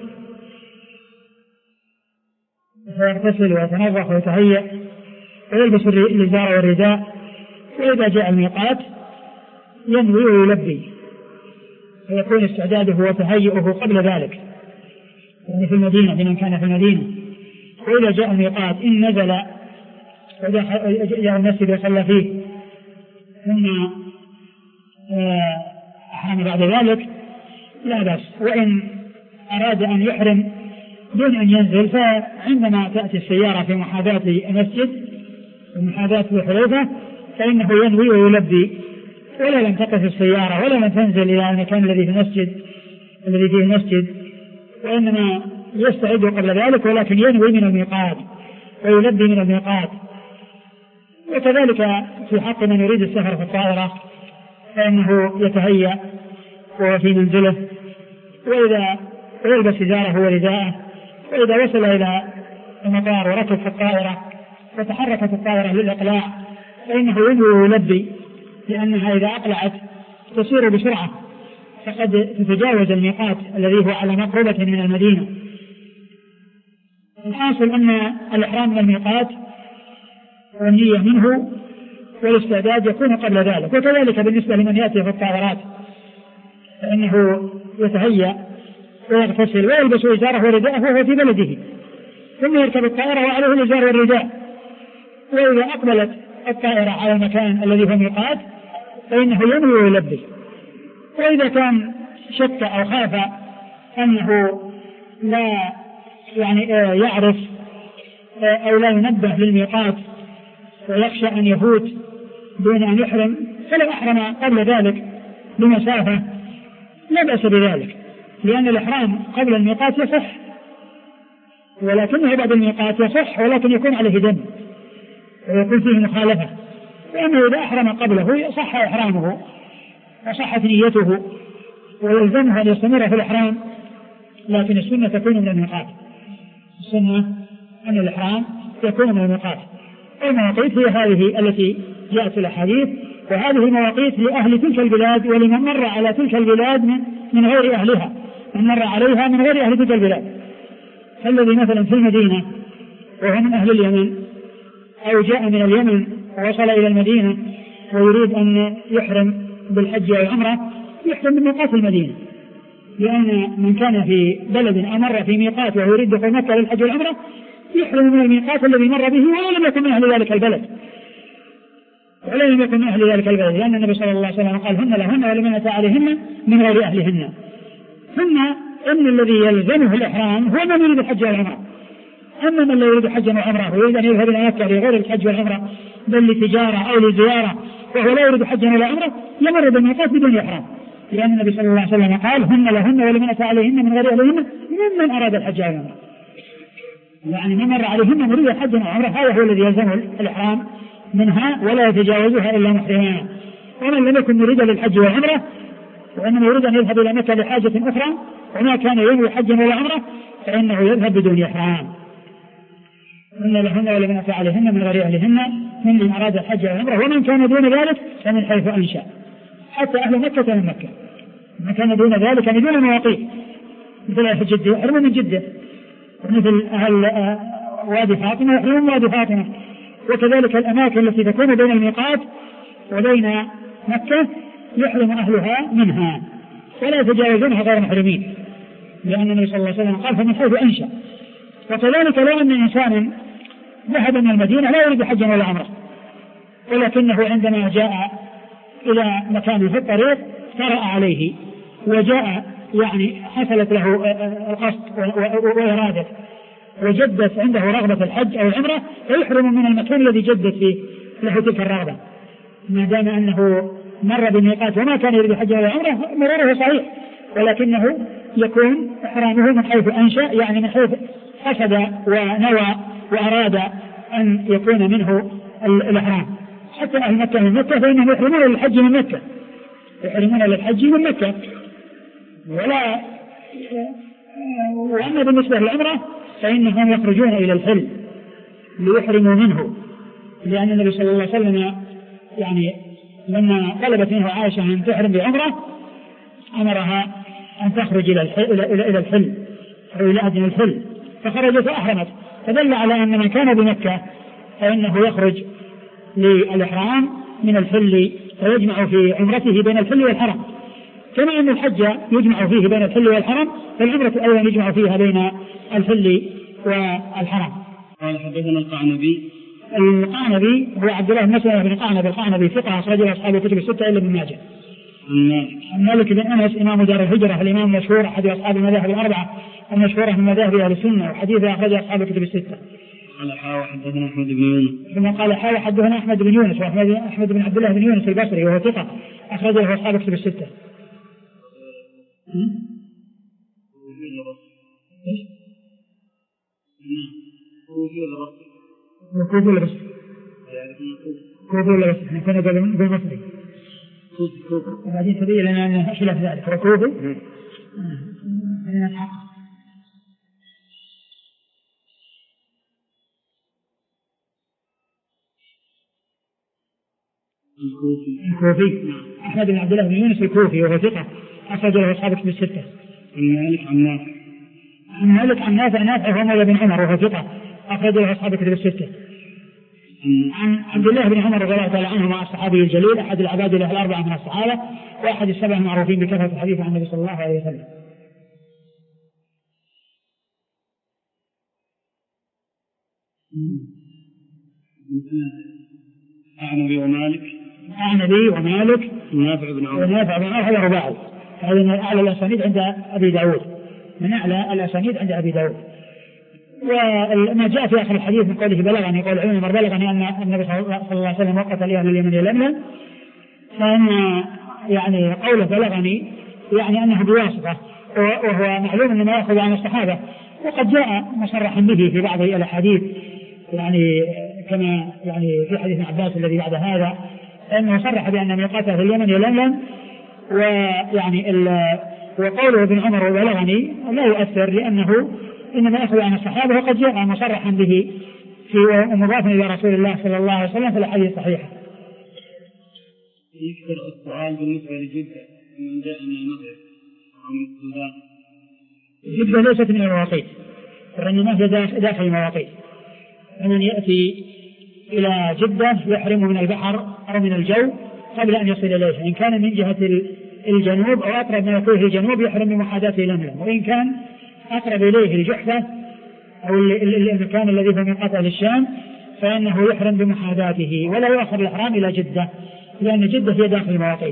فيغتسل ويتنظف ويتهيأ ويلبس الإزار والرداء، وإذا جاء الميقات ينوي ويلبي، فيكون استعداده وتهيئه قبل ذلك، يعني في المدينة لمن كان في المدينة. وإذا جاء الميقات إن نزل جاء المسجد وصلى فيه ثم أحرم بعد ذلك لا بأس. وإن أراد أن يحرم دون أن ينزل، فعندما تأتي السيارة في محاذاة المسجد ومحاذاة الحليفة فإنه ينوي ويلبي، ولا لم تقف السيارة ولا لم تنزل إلى المكان الذي في المسجد الذي فيه المسجد، وإنما يستعد قبل ذلك، ولكن ينوي من الميقات ويلبي من الميقات. وكذلك في حق من يريد السفر في الطائرة فإنه يتهيأ وهو في منزله، وإذا يلبس إزاره ورداءه، وإذا وصل إلى المطار وركب في الطائرة وتحركت الطائرة للإقلاع فإنه ينوي ويلبي، لأنها إذا أقلعت تسير بسرعة فقد تتجاوز الميقات الذي هو على مقربة من المدينة. الحاصل أن الإحرام من الميقات والنية منه والاستعداد يكون قبل ذلك. وكذلك بالنسبة لمن يأتي في الطائرات فإنه يتهيأ ويغتسل ويلبس إزاره ورداءه وهو في بلده، ثم يركب الطائرة وعليه الإزار والرداء. وإذا أقبلت الطائرة على المكان الذي هو ميقات فإنه ينوي ويلبي. وإذا كان شك أو خاف أنه لا يعني يعرف أو لا ينبه للميقات ويخشى أن يفوت دون أن يحرم، فلو أحرم قبل ذلك بمسافة لا بأس بذلك، لأن الإحرام قبل الميقات يصح، ولكنه بعد الميقات يصح ولكن يكون عليه دم ويكون فيه مخالفة. لأنه إذا أحرم قبله صح إحرامه وصحت نيته ويلزمه أن يستمر في الإحرام، لكن السنة تكون من الميقات. السنة أن الإحرام يكون من الميقات. المواقيت هي هذه التي جاءت في الأحاديث، وهذه المواقيت لأهل تلك البلاد ولمن مر على تلك البلاد من, من غير أهلها، من مر عليها من غير أهل تلك البلاد. فالذي مثلا في المدينة وهو من أهل اليمن أو جاء من اليمن ووصل إلى المدينة ويريد أن يحرم بالحج أو العمرة يحرم من ميقات المدينة، لأن من كان في بلد أمر في ميقات وهو يريد دخول مكة للحج والعمرة يحرم من الميقات الذي مر به ولم يكن من أهل ذلك البلد ولم يكن من أهل ذلك البلد، لأن النبي صلى الله عليه وسلم قال هن لهن ولمن أتى عليهن من غير أهلهن. ثم إن الذي يلزمه الإحرام هو من يريد الحج والعمرة. أما من لا يريد حجا وعمرة ويريد أن يذهب إلى مكة لغير الحج والعمرة بل لتجارة أو لزيارة وهو لا يريد حجا ولا عمرة يمر بالميقات بدون إحرام، لأن النبي صلى الله عليه وسلم قال هن لهن ولمن أتى عليهن من غير أهلهن ممن أراد الحج والعمرة، يعني من مر عليهن مريد حجا وعمرة هذا هو الذي يلزمه الإحرام منها ولا يتجاوزها إلا محرما. ومن لم يكن مريدا للحج والعمرة وإنما يريد أن يذهب إلى مكة لحاجة أخرى وما كان ينوي حجا ولا عمرة فإنه يذهب بدون إحرام. هن لهن ولمن أتى عليهن من غير أهلهن ممن أراد الحج والعمرة، ومن كان دون ذلك فمن حيث أنشأ، حتى أهل مكة من مكة. من كان دون ذلك يعني دون مواقيت مثل أهل جدة يحرمون من جدة، ومثل أهل وادي فاطمة يحرمون من وادي فاطمة، وكذلك الأماكن التي تكون بين الميقات وبين مكة يحرم أهلها منها ولا يتجاوزونها غير محرمين، لأن النبي صلى الله عليه وسلم قال فمن حيث أنشأ. وكذلك لو أن إنسانا ذهب من المدينة لا يريد حجا ولا عمرة ولكنه عندما جاء إلى مكان في الطريق طرأ عليه وجاء يعني حصلت له القصد وإرادة وجدت عنده رغبة الحج أو العمرة فيحرم من المكان الذي جدت فيه له تلك الرغبة، ما دام أنه مر بالميقات وما كان يريد حج ولا عمرة مراره صحيح، ولكنه يكون إحرامه من حيث أنشأ، يعني من حيث قصد ونوى وأراد أن يكون منه الإحرام. حتى أهل مكة من مكة فإنهم يحرمون للحج من مكة، يحرمون للحج من مكة ولا. وأما بالنسبة للعمرة فإنهم يخرجون إلى الحل ليحرموا منه، لأن النبي صلى الله عليه وسلم يعني لما طلبت منه عائشة أن تحرم بعمرة أمرها أن تخرج إلى الحل, إلى إلى الحل أو إلى أدنى الحل، فخرجت وأحرمت، فدل على أن من كان بمكة فإنه يخرج للإحرام من الحل ويجمع في عمرته بين الحل والحرم، كما أن الحج يجمع فيه بين الحل والحرم، فالعمرة أيضا يجمع فيها بين الحل والحرم. قال حدثنا القعنبي. القعنبي هو عبد الله بن مسلمة بن قعنبي القعنبي ثقة أخرجه أصحاب الكتب الستة إلا ابن ماجه. عن مالك بن أنس إمام دار الهجرة الإمام المشهور أحد أصحاب المذاهب الأربعة المشهورة من مذاهب أهل السنة، وحديثه أخرجه أصحاب الكتب الستة. قال حاوى حدثنا أحمد بن يونس. ثم قال حاوى حدثنا أحمد بن يونس وأحمد أحمد بن عبد الله بن يونس البصري وهو ثقة أخرجه أصحاب الكتب الستة. كوفي ولا بس؟ كوفي ولا بس؟ احنا كنا بالمصري. وبعدين تبين لنا أن خلاف ذلك هو كوفي. الكوفي أحمد بن عبد الله بن يونس الكوفي وهو ثقة أخرج له أصحاب الكتب الستة. عن مالك عن نافع. عن مالك عن نافع نافع هو مولى بن عمر وهو ثقة أخرج له أصحاب الكتب الستة. عن عبد الله بن عمر رضي الله تعالى عنهما الصحابي الجليل أحد العباد له الأربعة من الصحابة وأحد السبع المعروفين بكثرة الحديث عن النبي صلى الله عليه وسلم. أعنبي ومالك أعنبي ومالك ونافع بن عمر ونافع بن عمر هذا رباعي، هذا من أعلى الأسانيد عند أبي داود، من أعلى الأسانيد عند أبي داود. وما جاء في آخر الحديث من قوله بلغني قول عمر بلغني أن النبي صلى الله عليه وسلم وقت لأهل اليمن يلملم، فإن يعني قوله بلغني يعني أنه بواسطة، وهو معلوم أنه يأخذ عن الصحابة، وقد جاء مصرحا به في بعض الأحاديث يعني كما يعني في حديث عباس الذي بعد هذا أنه صرح بأن ميقاته في اليمن يلملم، ويعني وقوله ابن عمر وبلغني لا يؤثر لأنه إنما يأخذ عن الصحابة، وقد جاء مصرحا به في مضافا إلى رسول الله صلى الله عليه وسلم في الأحاديث الصحيحة. يكثر السؤال بالنسبة لجدة من جاء من المغرب أو من السودان. جدة ليست من المواقيت، وإنما هي داخل المواقيت، فمن يأتي إلى جدة يحرم من البحر أو من الجو قبل أن يصل إليه، إن كان من جهة الجنوب أو أقرب ما يكون في الجنوب يحرم بمحاذاته لملم، وإن كان أقرب إليه الجحفة أو المكان الذي هو من قطع الشام فإنه يحرم بمحاذاته ولا يؤخر الإحرام إلى جدة، لأن جدة هي داخل المواقيت.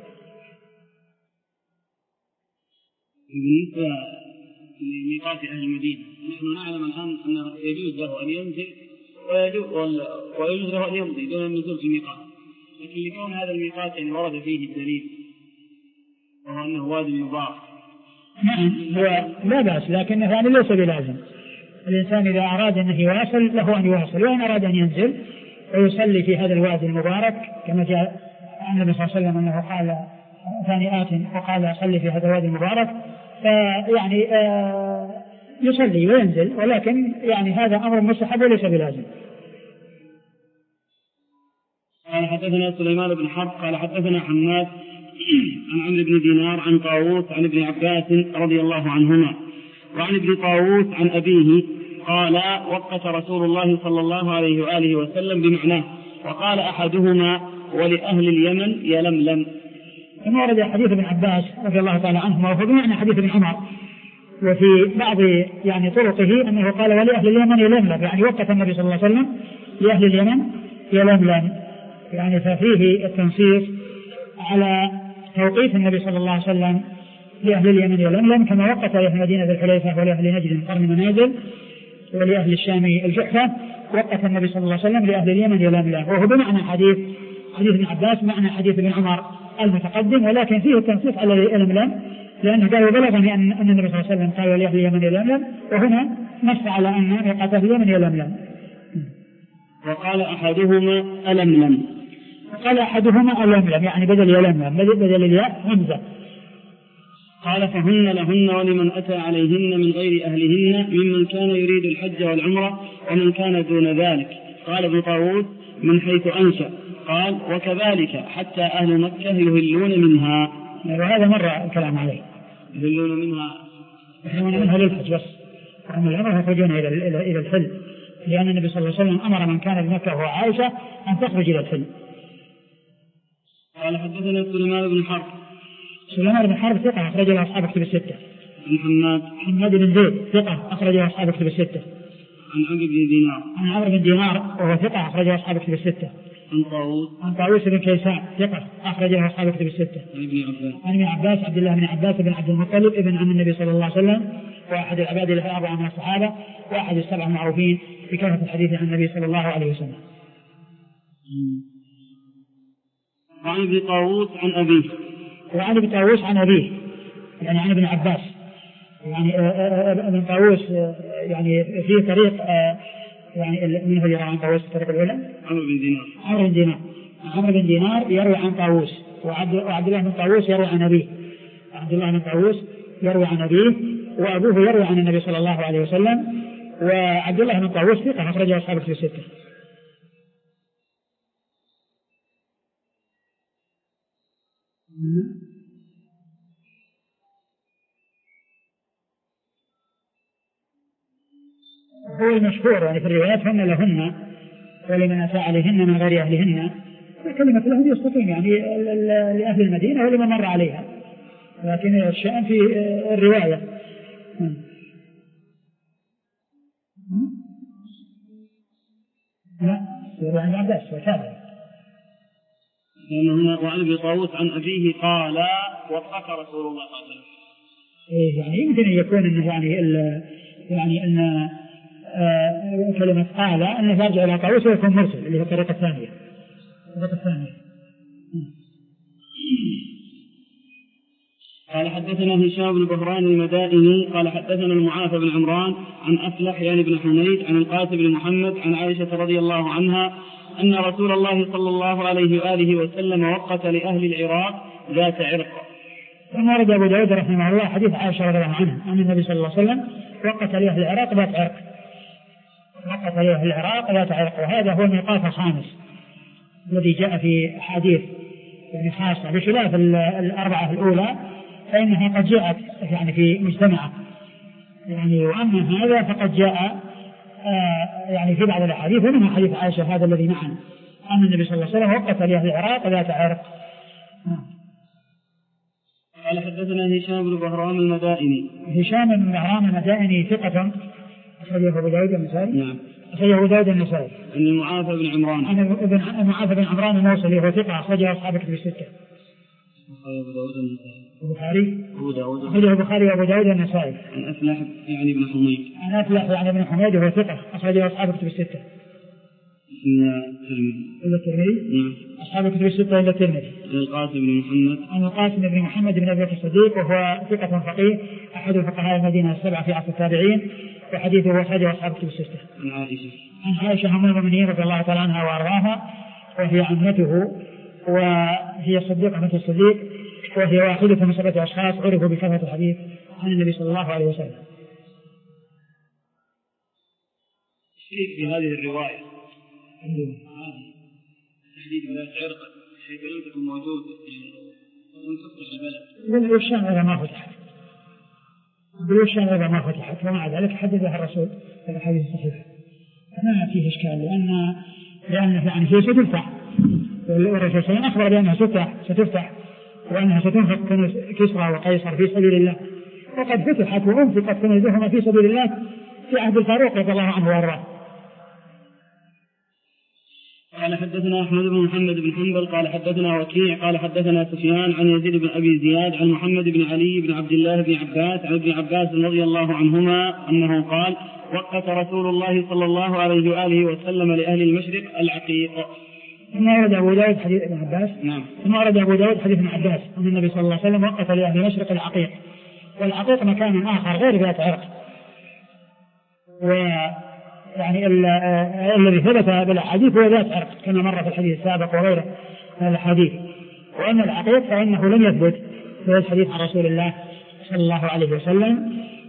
بالنسبة لميقات أهل المدينة نحن نعلم الآن أنه يجوز له أن ينزل ويجوز له أن يمضي دون النزول في الميقات، لكن لكون هذا الميقات يعني ورد فيه الدليل وهو أنه وادي يضاع. نعم هو لا بأس، لكنه يعني ليس بلازم. الإنسان إذا أراد أنه يواصل له أن يواصل، وإن أراد أن ينزل ويصلي في هذا الوادي المبارك كما جاء عن النبي صلى الله عليه وسلم أنه قال ثاني آت وقال صلي في هذا الوادي المبارك، فيعني آه يصلي وينزل، ولكن يعني هذا أمر مستحب وليس بلازم. قال حدثنا سليمان بن حرب قال حدثنا حماد عن عمرو بن دينار عن طاووس عن ابن عباس رضي الله عنهما وعن ابن طاووس عن أبيه قال وقت رسول الله صلى الله عليه وآله وسلم بمعناه، وقال أحدهما ولأهل اليمن يلملم. ثم ورد حديث ابن عباس رضي الله تعالى عنهما وهو بمعنى حديث ابن عمر، وفي بعض يعني طرقه أنه قال ولأهل اليمن يلملم، يعني وقت النبي صلى الله عليه وسلم لأهل اليمن يلملم، يعني ففيه التنصيص على توقيت النبي صلى الله عليه وسلم لأهل اليمن يلملم، كما وقت لأهل مدينة الحليفة ولأهل نجد قرن منازل ولأهل الشام الجحفة، وقت النبي صلى الله عليه وسلم لأهل اليمن يلملم، وهو بمعنى حديث حديث ابن عباس معنى حديث ابن عمر المتقدم، ولكن فيه التنصيص على يلملم لأنه قال وبلغني أن النبي صلى الله عليه وسلم قال لأهل اليمن يلملم، وهنا نص على أن ميقات اليمن يلملم. وقال أحدهما ألملم. قال أحدهما ألملم يعني بدل يلملم بدل الياء همزة. قال فهن لهن ولمن أتى عليهن من غير أهلهن ممن كان يريد الحج والعمرة ومن كان دون ذلك. قال ابن طاووس من حيث أنشأ. قال وكذلك حتى أهل مكة يهلون منها. وهذا مرة الكلام عليه يهلون منها يهلون منها للحج بس، أما العمرة يخرجون إلى إلى الحل، لأن النبي صلى الله عليه وسلم أمر من كان بمكة وهو عائشة أن تخرج إلى الحل. قال حدثنا سليمان بن حرب. سليمان بن حرب ثقة أخرج له أصحاب كتب الستة. عن حماد حماد بن زيد ثقة أخرج له أصحاب كتب الستة. عن عمرو بن دينار. عن عمرو بن دينار وهو ثقة أخرج له أصحاب كتب الستة. عن طاووس. عن طاووس بن كيسان ثقة أخرج له أصحاب كتب الستة. عن ابن عباس. عن ابن عباس عبد الله بن عباس بن عبد المطلب ابن عم النبي صلى الله عليه وسلم، واحد العباد الأربعة من الصحابة، واحد السبع المعروفين بكثرة الحديث عن النبي صلى الله عليه وسلم. وعن ابن طاووس عن أبيه. وعن ابن طاووس عن أبيه يعني عن ابن عباس، يعني ابن طاووس يعني في طريق يعني من هو يروي عن طاووس في الطريق الأولى؟ عمرو بن دينار. عمرو بن دينار عمرو بن دينار يروي عن طاووس، وعبد الله بن طاووس يروي عن أبيه. عبد الله بن طاووس يروي عن أبيه، وأبوه يروي عن النبي صلى الله عليه وسلم. وعبد الله بن طاووس ثقة أخرجه أصحاب الكتب الستة. هو المشهور يعني في الروايات هن لهن ولمن أتى عليهن من غير أهلهن، كلمة لهم يستقيم يعني لأهل المدينة ولمن مر عليها، لكن الشأن في الرواية. لا يروي عن عباس وتابع. وعن ابن طاووس عن أبيه قال وقف رسول الله صلى الله عليه وسلم. إيه يعني يمكن أن يكون إنه يعني يعني أن آه كلمة قال أنه يرجع إلى طاووس ويكون مرسل اللي هي الطريقة الثانية. الطريقة الثانية. قال حدثنا هشام بن بهران المدائني قال حدثنا المعافى بن عمران عن أفلح يعني بن حميد عن القاسم بن محمد عن عائشة رضي الله عنها أن رسول الله صلى الله عليه وآله وسلم وقت لأهل العراق ذات عرق. ثم ورد أبو داود رحمه الله حديث عائشة رضي الله عنها أن النبي صلى الله عليه وسلم وقت لأهل العراق ذات عرق. وقت لأهل العراق ذات عرق، وهذا هو الميقات الخامس الذي جاء في حديث يعني خاصة بخلاف الأربعة الأولى فإنها قد جاءت يعني في مجتمعة يعني، وأما هذا فقد جاء آه يعني في بعض الأحاديث ومنها حديث عائشة هذا الذي معنا أن النبي صلى الله عليه وسلم وقت لأهل العراق ذات عرق. قال حدثنا هشام بن بهرام المدائني. هشام بن بهرام المدائني ثقة أخرجه أبو داود النسائي. نعم. أخرجه أبو داود النسائي. عن المعافى بن عمران. عن ابن المعافى بن عمران الموصلي وهو ثقة أخرجه أصحاب الكتب الستة. أبو داود النسائي. البخاري. أبو داود. أخرجه البخاري وأبو داود النسائي. عن أفلح يعني ابن حميد. عن أفلح يعني ابن حميد وهو ثقة أخرجه أصحاب الكتب الستة. إلا الترمذي. نعم. أصحاب الكتب الستة إلا الترمذي. عن القاسم بن محمد. عن القاسم بن محمد بن أبي بكر الصديق وهو ثقة فقيه أحد فقهاء المدينة السبعة في عصر التابعين، وحديثه أخرجه أصحاب الكتب الستة. عن عائشة. عن عائشة أم المؤمنين رضي الله تعالى عنها وأرضاها، وهي عمته وهي الصديقة بنت الصديق، وهي واحدة من سبعة أشخاص عرفوا بكثرة الحديث عن النبي صلى الله عليه وسلم. شيء في هذه الرواية تحديد بلاد عرق حيث لم تكن موجود لم تفتح البلد. بالوشام إذا ما فتحت بالوشام إذا ما فتحت ومع ذلك حددها الرسول في الحديث الصحيح. ما فيه إشكال لأن لأن يعني هي ستفتح، والرسول صلى الله عليه وسلم أخبر بأنها ستفتح ستفتح وأنها ستنفق كنوز كسرى وقيصر في سبيل الله، وقد فتحت وأنفقت كنوزهما في سبيل الله في عهد الفاروق رضي الله عنه وارضاه. قال حدثنا أحمد بن محمد بن حنبل قال حدثنا وكيع قال حدثنا سفيان عن يزيد بن أبي زياد عن محمد بن علي بن عبد الله بن عباس عن ابن عباس رضي الله عنهما أنه قال وقت رسول الله صلى الله عليه وآله وسلم لأهل المشرق العقيق. ثم ورد أبو داود حديث ابن عباس. نعم. ثم ورد أبو داود حديث ابن عباس أن النبي صلى الله عليه وسلم وقت لأهل المشرق العقيق، والعقيق مكان آخر غير ذات عرق، يعني الذي ثبت بالأحاديث هو ذات عرق كما مر في الحديث السابق وغيره من الأحاديث. وأن العقيق فإنه لم يثبت في الحديث عن رسول الله صلى الله عليه وسلم،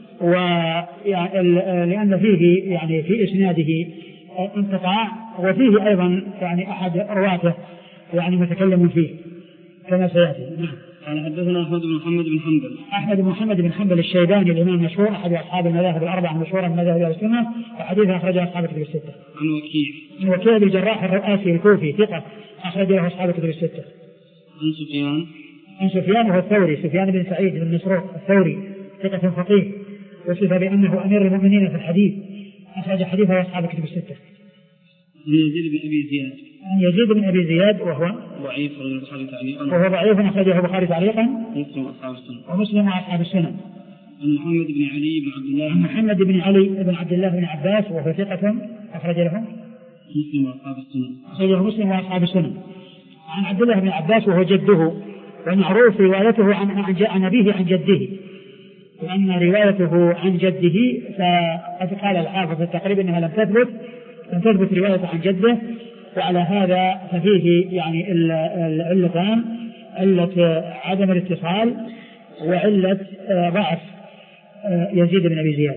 ولأن فيه يعني في إسناده انقطاع، وفيه أيضا يعني أحد رواته يعني متكلم فيه كما سيأتي. قال حدثنا أحمد بن محمد بن حنبل. أحمد بن محمد بن حنبل الشيباني الإمام المشهور أحد أصحاب المذاهب الأربعة المشهورة من مذاهب أهل السنة، وحديثه أخرجه أصحاب الكتب الستة. عن وكيع. عن وكيع بن الجراح الرؤاسي الكوفي ثقة أخرجه أصحاب الكتب الستة. عن سفيان. عن سفيان وهو الثوري، سفيان بن سعيد بن مسروق الثوري ثقة فقيه، وصف بأنه أمير المؤمنين في الحديث، أخرج حديثه أصحاب الكتب الستة. عن يزيد بن أبي زياد. عن يزيد بن أبي زياد وهو ضعيف البخاري تعليقا. وهو ضعيف أخرجه البخاري تعليقا. مسلم وأصحاب السنن. ومسلم وأصحاب السنن. عن محمد بن علي بن عبد الله. عن محمد بن علي بن عبد الله بن عباس وهو ثقة أخرج له مسلم وأصحاب السنن. أخرجه مسلم وأصحاب السنن. عن عبد الله بن عباس وهو جده، ومعروف روايته عن عن أبيه عن جده، وأن روايته عن جده فقد قال الحافظ في التقريب أنها لم تثبت لم تثبت روايته عن جده. وعلى هذا ففيه يعني العلتان، علة عدم الاتصال وعلة ضعف يزيد بن أبي زياد.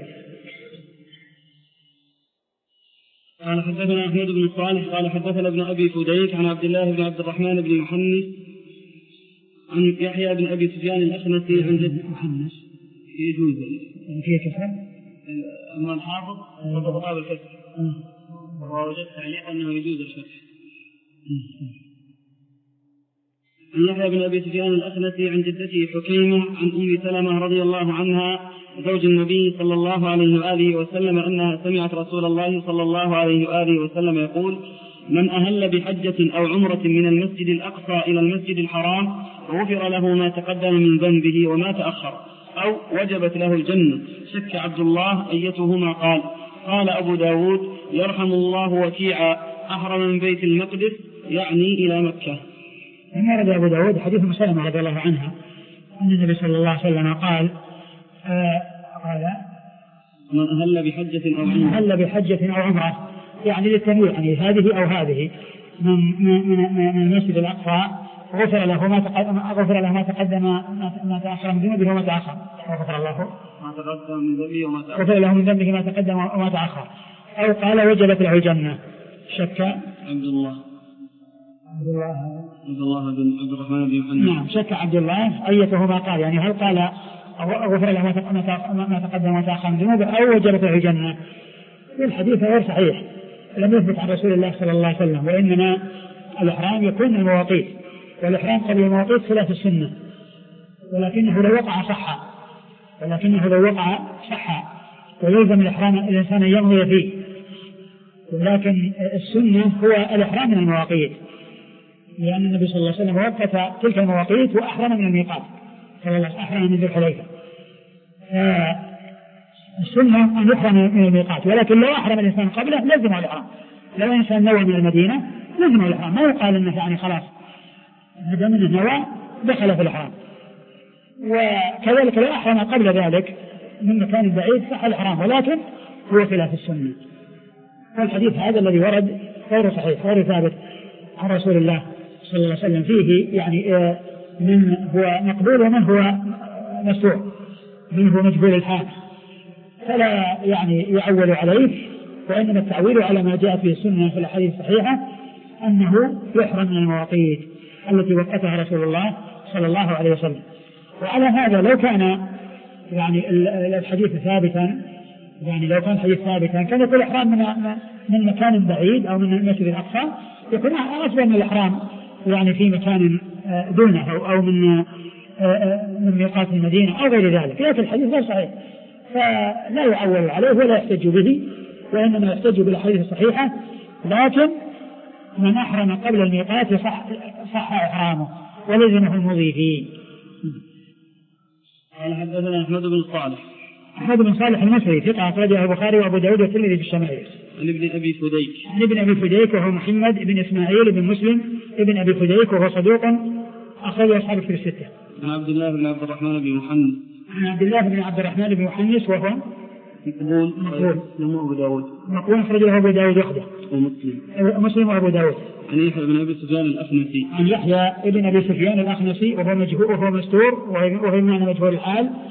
قال حدثنا أحمد بن صالح قال حدثنا ابن أبي فديك عن عبد الله بن عبد الرحمن بن محنس عن يحيى بن أبي سفيان الأخنسي عن جد محنس يجوز فيه كسر أما الحافظ فضبطها بالكسر، ووجدت تعليق أنه يجوز الفتح. عن يحيى بن أبي سفيان الأخنسي عن جدته حكيمة عن أم سلمة رضي الله عنها زوج النبي صلى الله عليه وآله وسلم أنها سمعت رسول الله صلى الله عليه وآله وسلم يقول: من أهل بحجة أو عمرة من المسجد الأقصى إلى المسجد الحرام غفر له ما تقدم من ذنبه وما تأخر، أو وجبت له الجنة. شك عبد الله أيتهما قال. قال أبو داود: يرحم الله وكيعا أحرم من بيت المقدس، يعني إلى مكة. ورد أبو داود حديث أم سلمة رضي الله عنها أن النبي صلى الله عليه وسلم قال آه قال من أهل بحجة أو عمرة أهل بحجة أو عمرة، يعني للتنويع، يعني هذه أو هذه من من من المسجد الأقصى غفر له ما تقدم غفر له ما تقدم ما تأخر من ذنبه وما تأخر غفر الله ما تقدم من ذنبه وما تأخر غفر له من ذنبه ما تقدم وما تأخر، أو قال وجبت له الجنة. شك عبد الله عبد الله عبد الله بن عبد الرحمن بن محمد. نعم، شك عبد الله أيتهما قال، يعني هل قال غفر له ما تقدم وما تأخر من ذنوبه أو وجبت له الجنة. الحديث غير صحيح، لم يثبت عن رسول الله صلى الله عليه وسلم، وإنما الإحرام يكون من المواقيت، والإحرام قبل المواقيت خلاف السنة، ولكنه لو وقع صح ولكنه لو وقع صح ويلزم الإحرام الإنسان يمضي فيه، ولكن السنة هو الإحرام من المواقيت، لأن النبي صلى الله عليه وسلم وقت تلك المواقيت وأحرم من الميقات صلى الله عليه وسلم، أحرم من ذي الحليفة. السنة أن يحرم من الميقات، ولكن لو أحرم الإنسان قبله لزمه الإحرام. لو إنسان نوى من المدينة لزمه الإحرام، ما يقال أنه يعني خلاص هذا من النوى دخل في الإحرام. وكذلك لو أحرم قبل ذلك من مكان بعيد صح الإحرام، ولكن هو خلاف السنة. والحديث هذا الذي ورد غير صحيح غير ثابت عن رسول الله صلى الله عليه وسلم، فيه يعني من هو مقبول ومن هو مسوء، من هو مجبول الحال، فلا يعني يعول عليه، وإنما التعويل على ما جاء في السنة في الأحاديث الصحيحة أنه يحرم من المواقيت التي وقتها رسول الله صلى الله عليه وسلم. وعلى هذا لو كان يعني الحديث ثابتا، يعني لو كان الحديث ثابتا كان يكون الإحرام من من مكان بعيد أو من المسجد الأقصى يكون أفضل من الإحرام يعني في مكان دونه أو أو من من ميقات المدينة أو غير ذلك، لكن الحديث غير صحيح فلا يعول عليه ولا يحتج به، وإنما يحتج بالحديث الصحيحة. لكن من أحرم قبل الميقات صح صح إحرامه ولزمه المضي فيه. قال حدثنا أحمد بن صالح أحمد بن صالح المصري ثقة أخرجه البخاري وأبو داود والترمذي في الشمائل. عن ابن أبي فديك عن ابن أبي فديك وهو محمد بن إسماعيل بن مسلم ابن أبي فديك وهو صدوق أخرجه أصحاب في الستة. عن عبد الله بن عبد الرحمن بن محمد عن عبد الله بن عبد الرحمن بن محمد وهو مقبول مسلم وأبو داود. مقبول أخرج له أبو داود وحده ومسلم. مسلم وأبو داود. عن يحيى بن أبي سفيان الأخنسي. عن يحيى بن أبي سفيان الأخنسي وهو مجهول وهو مستور وهو معنى مجهول الحال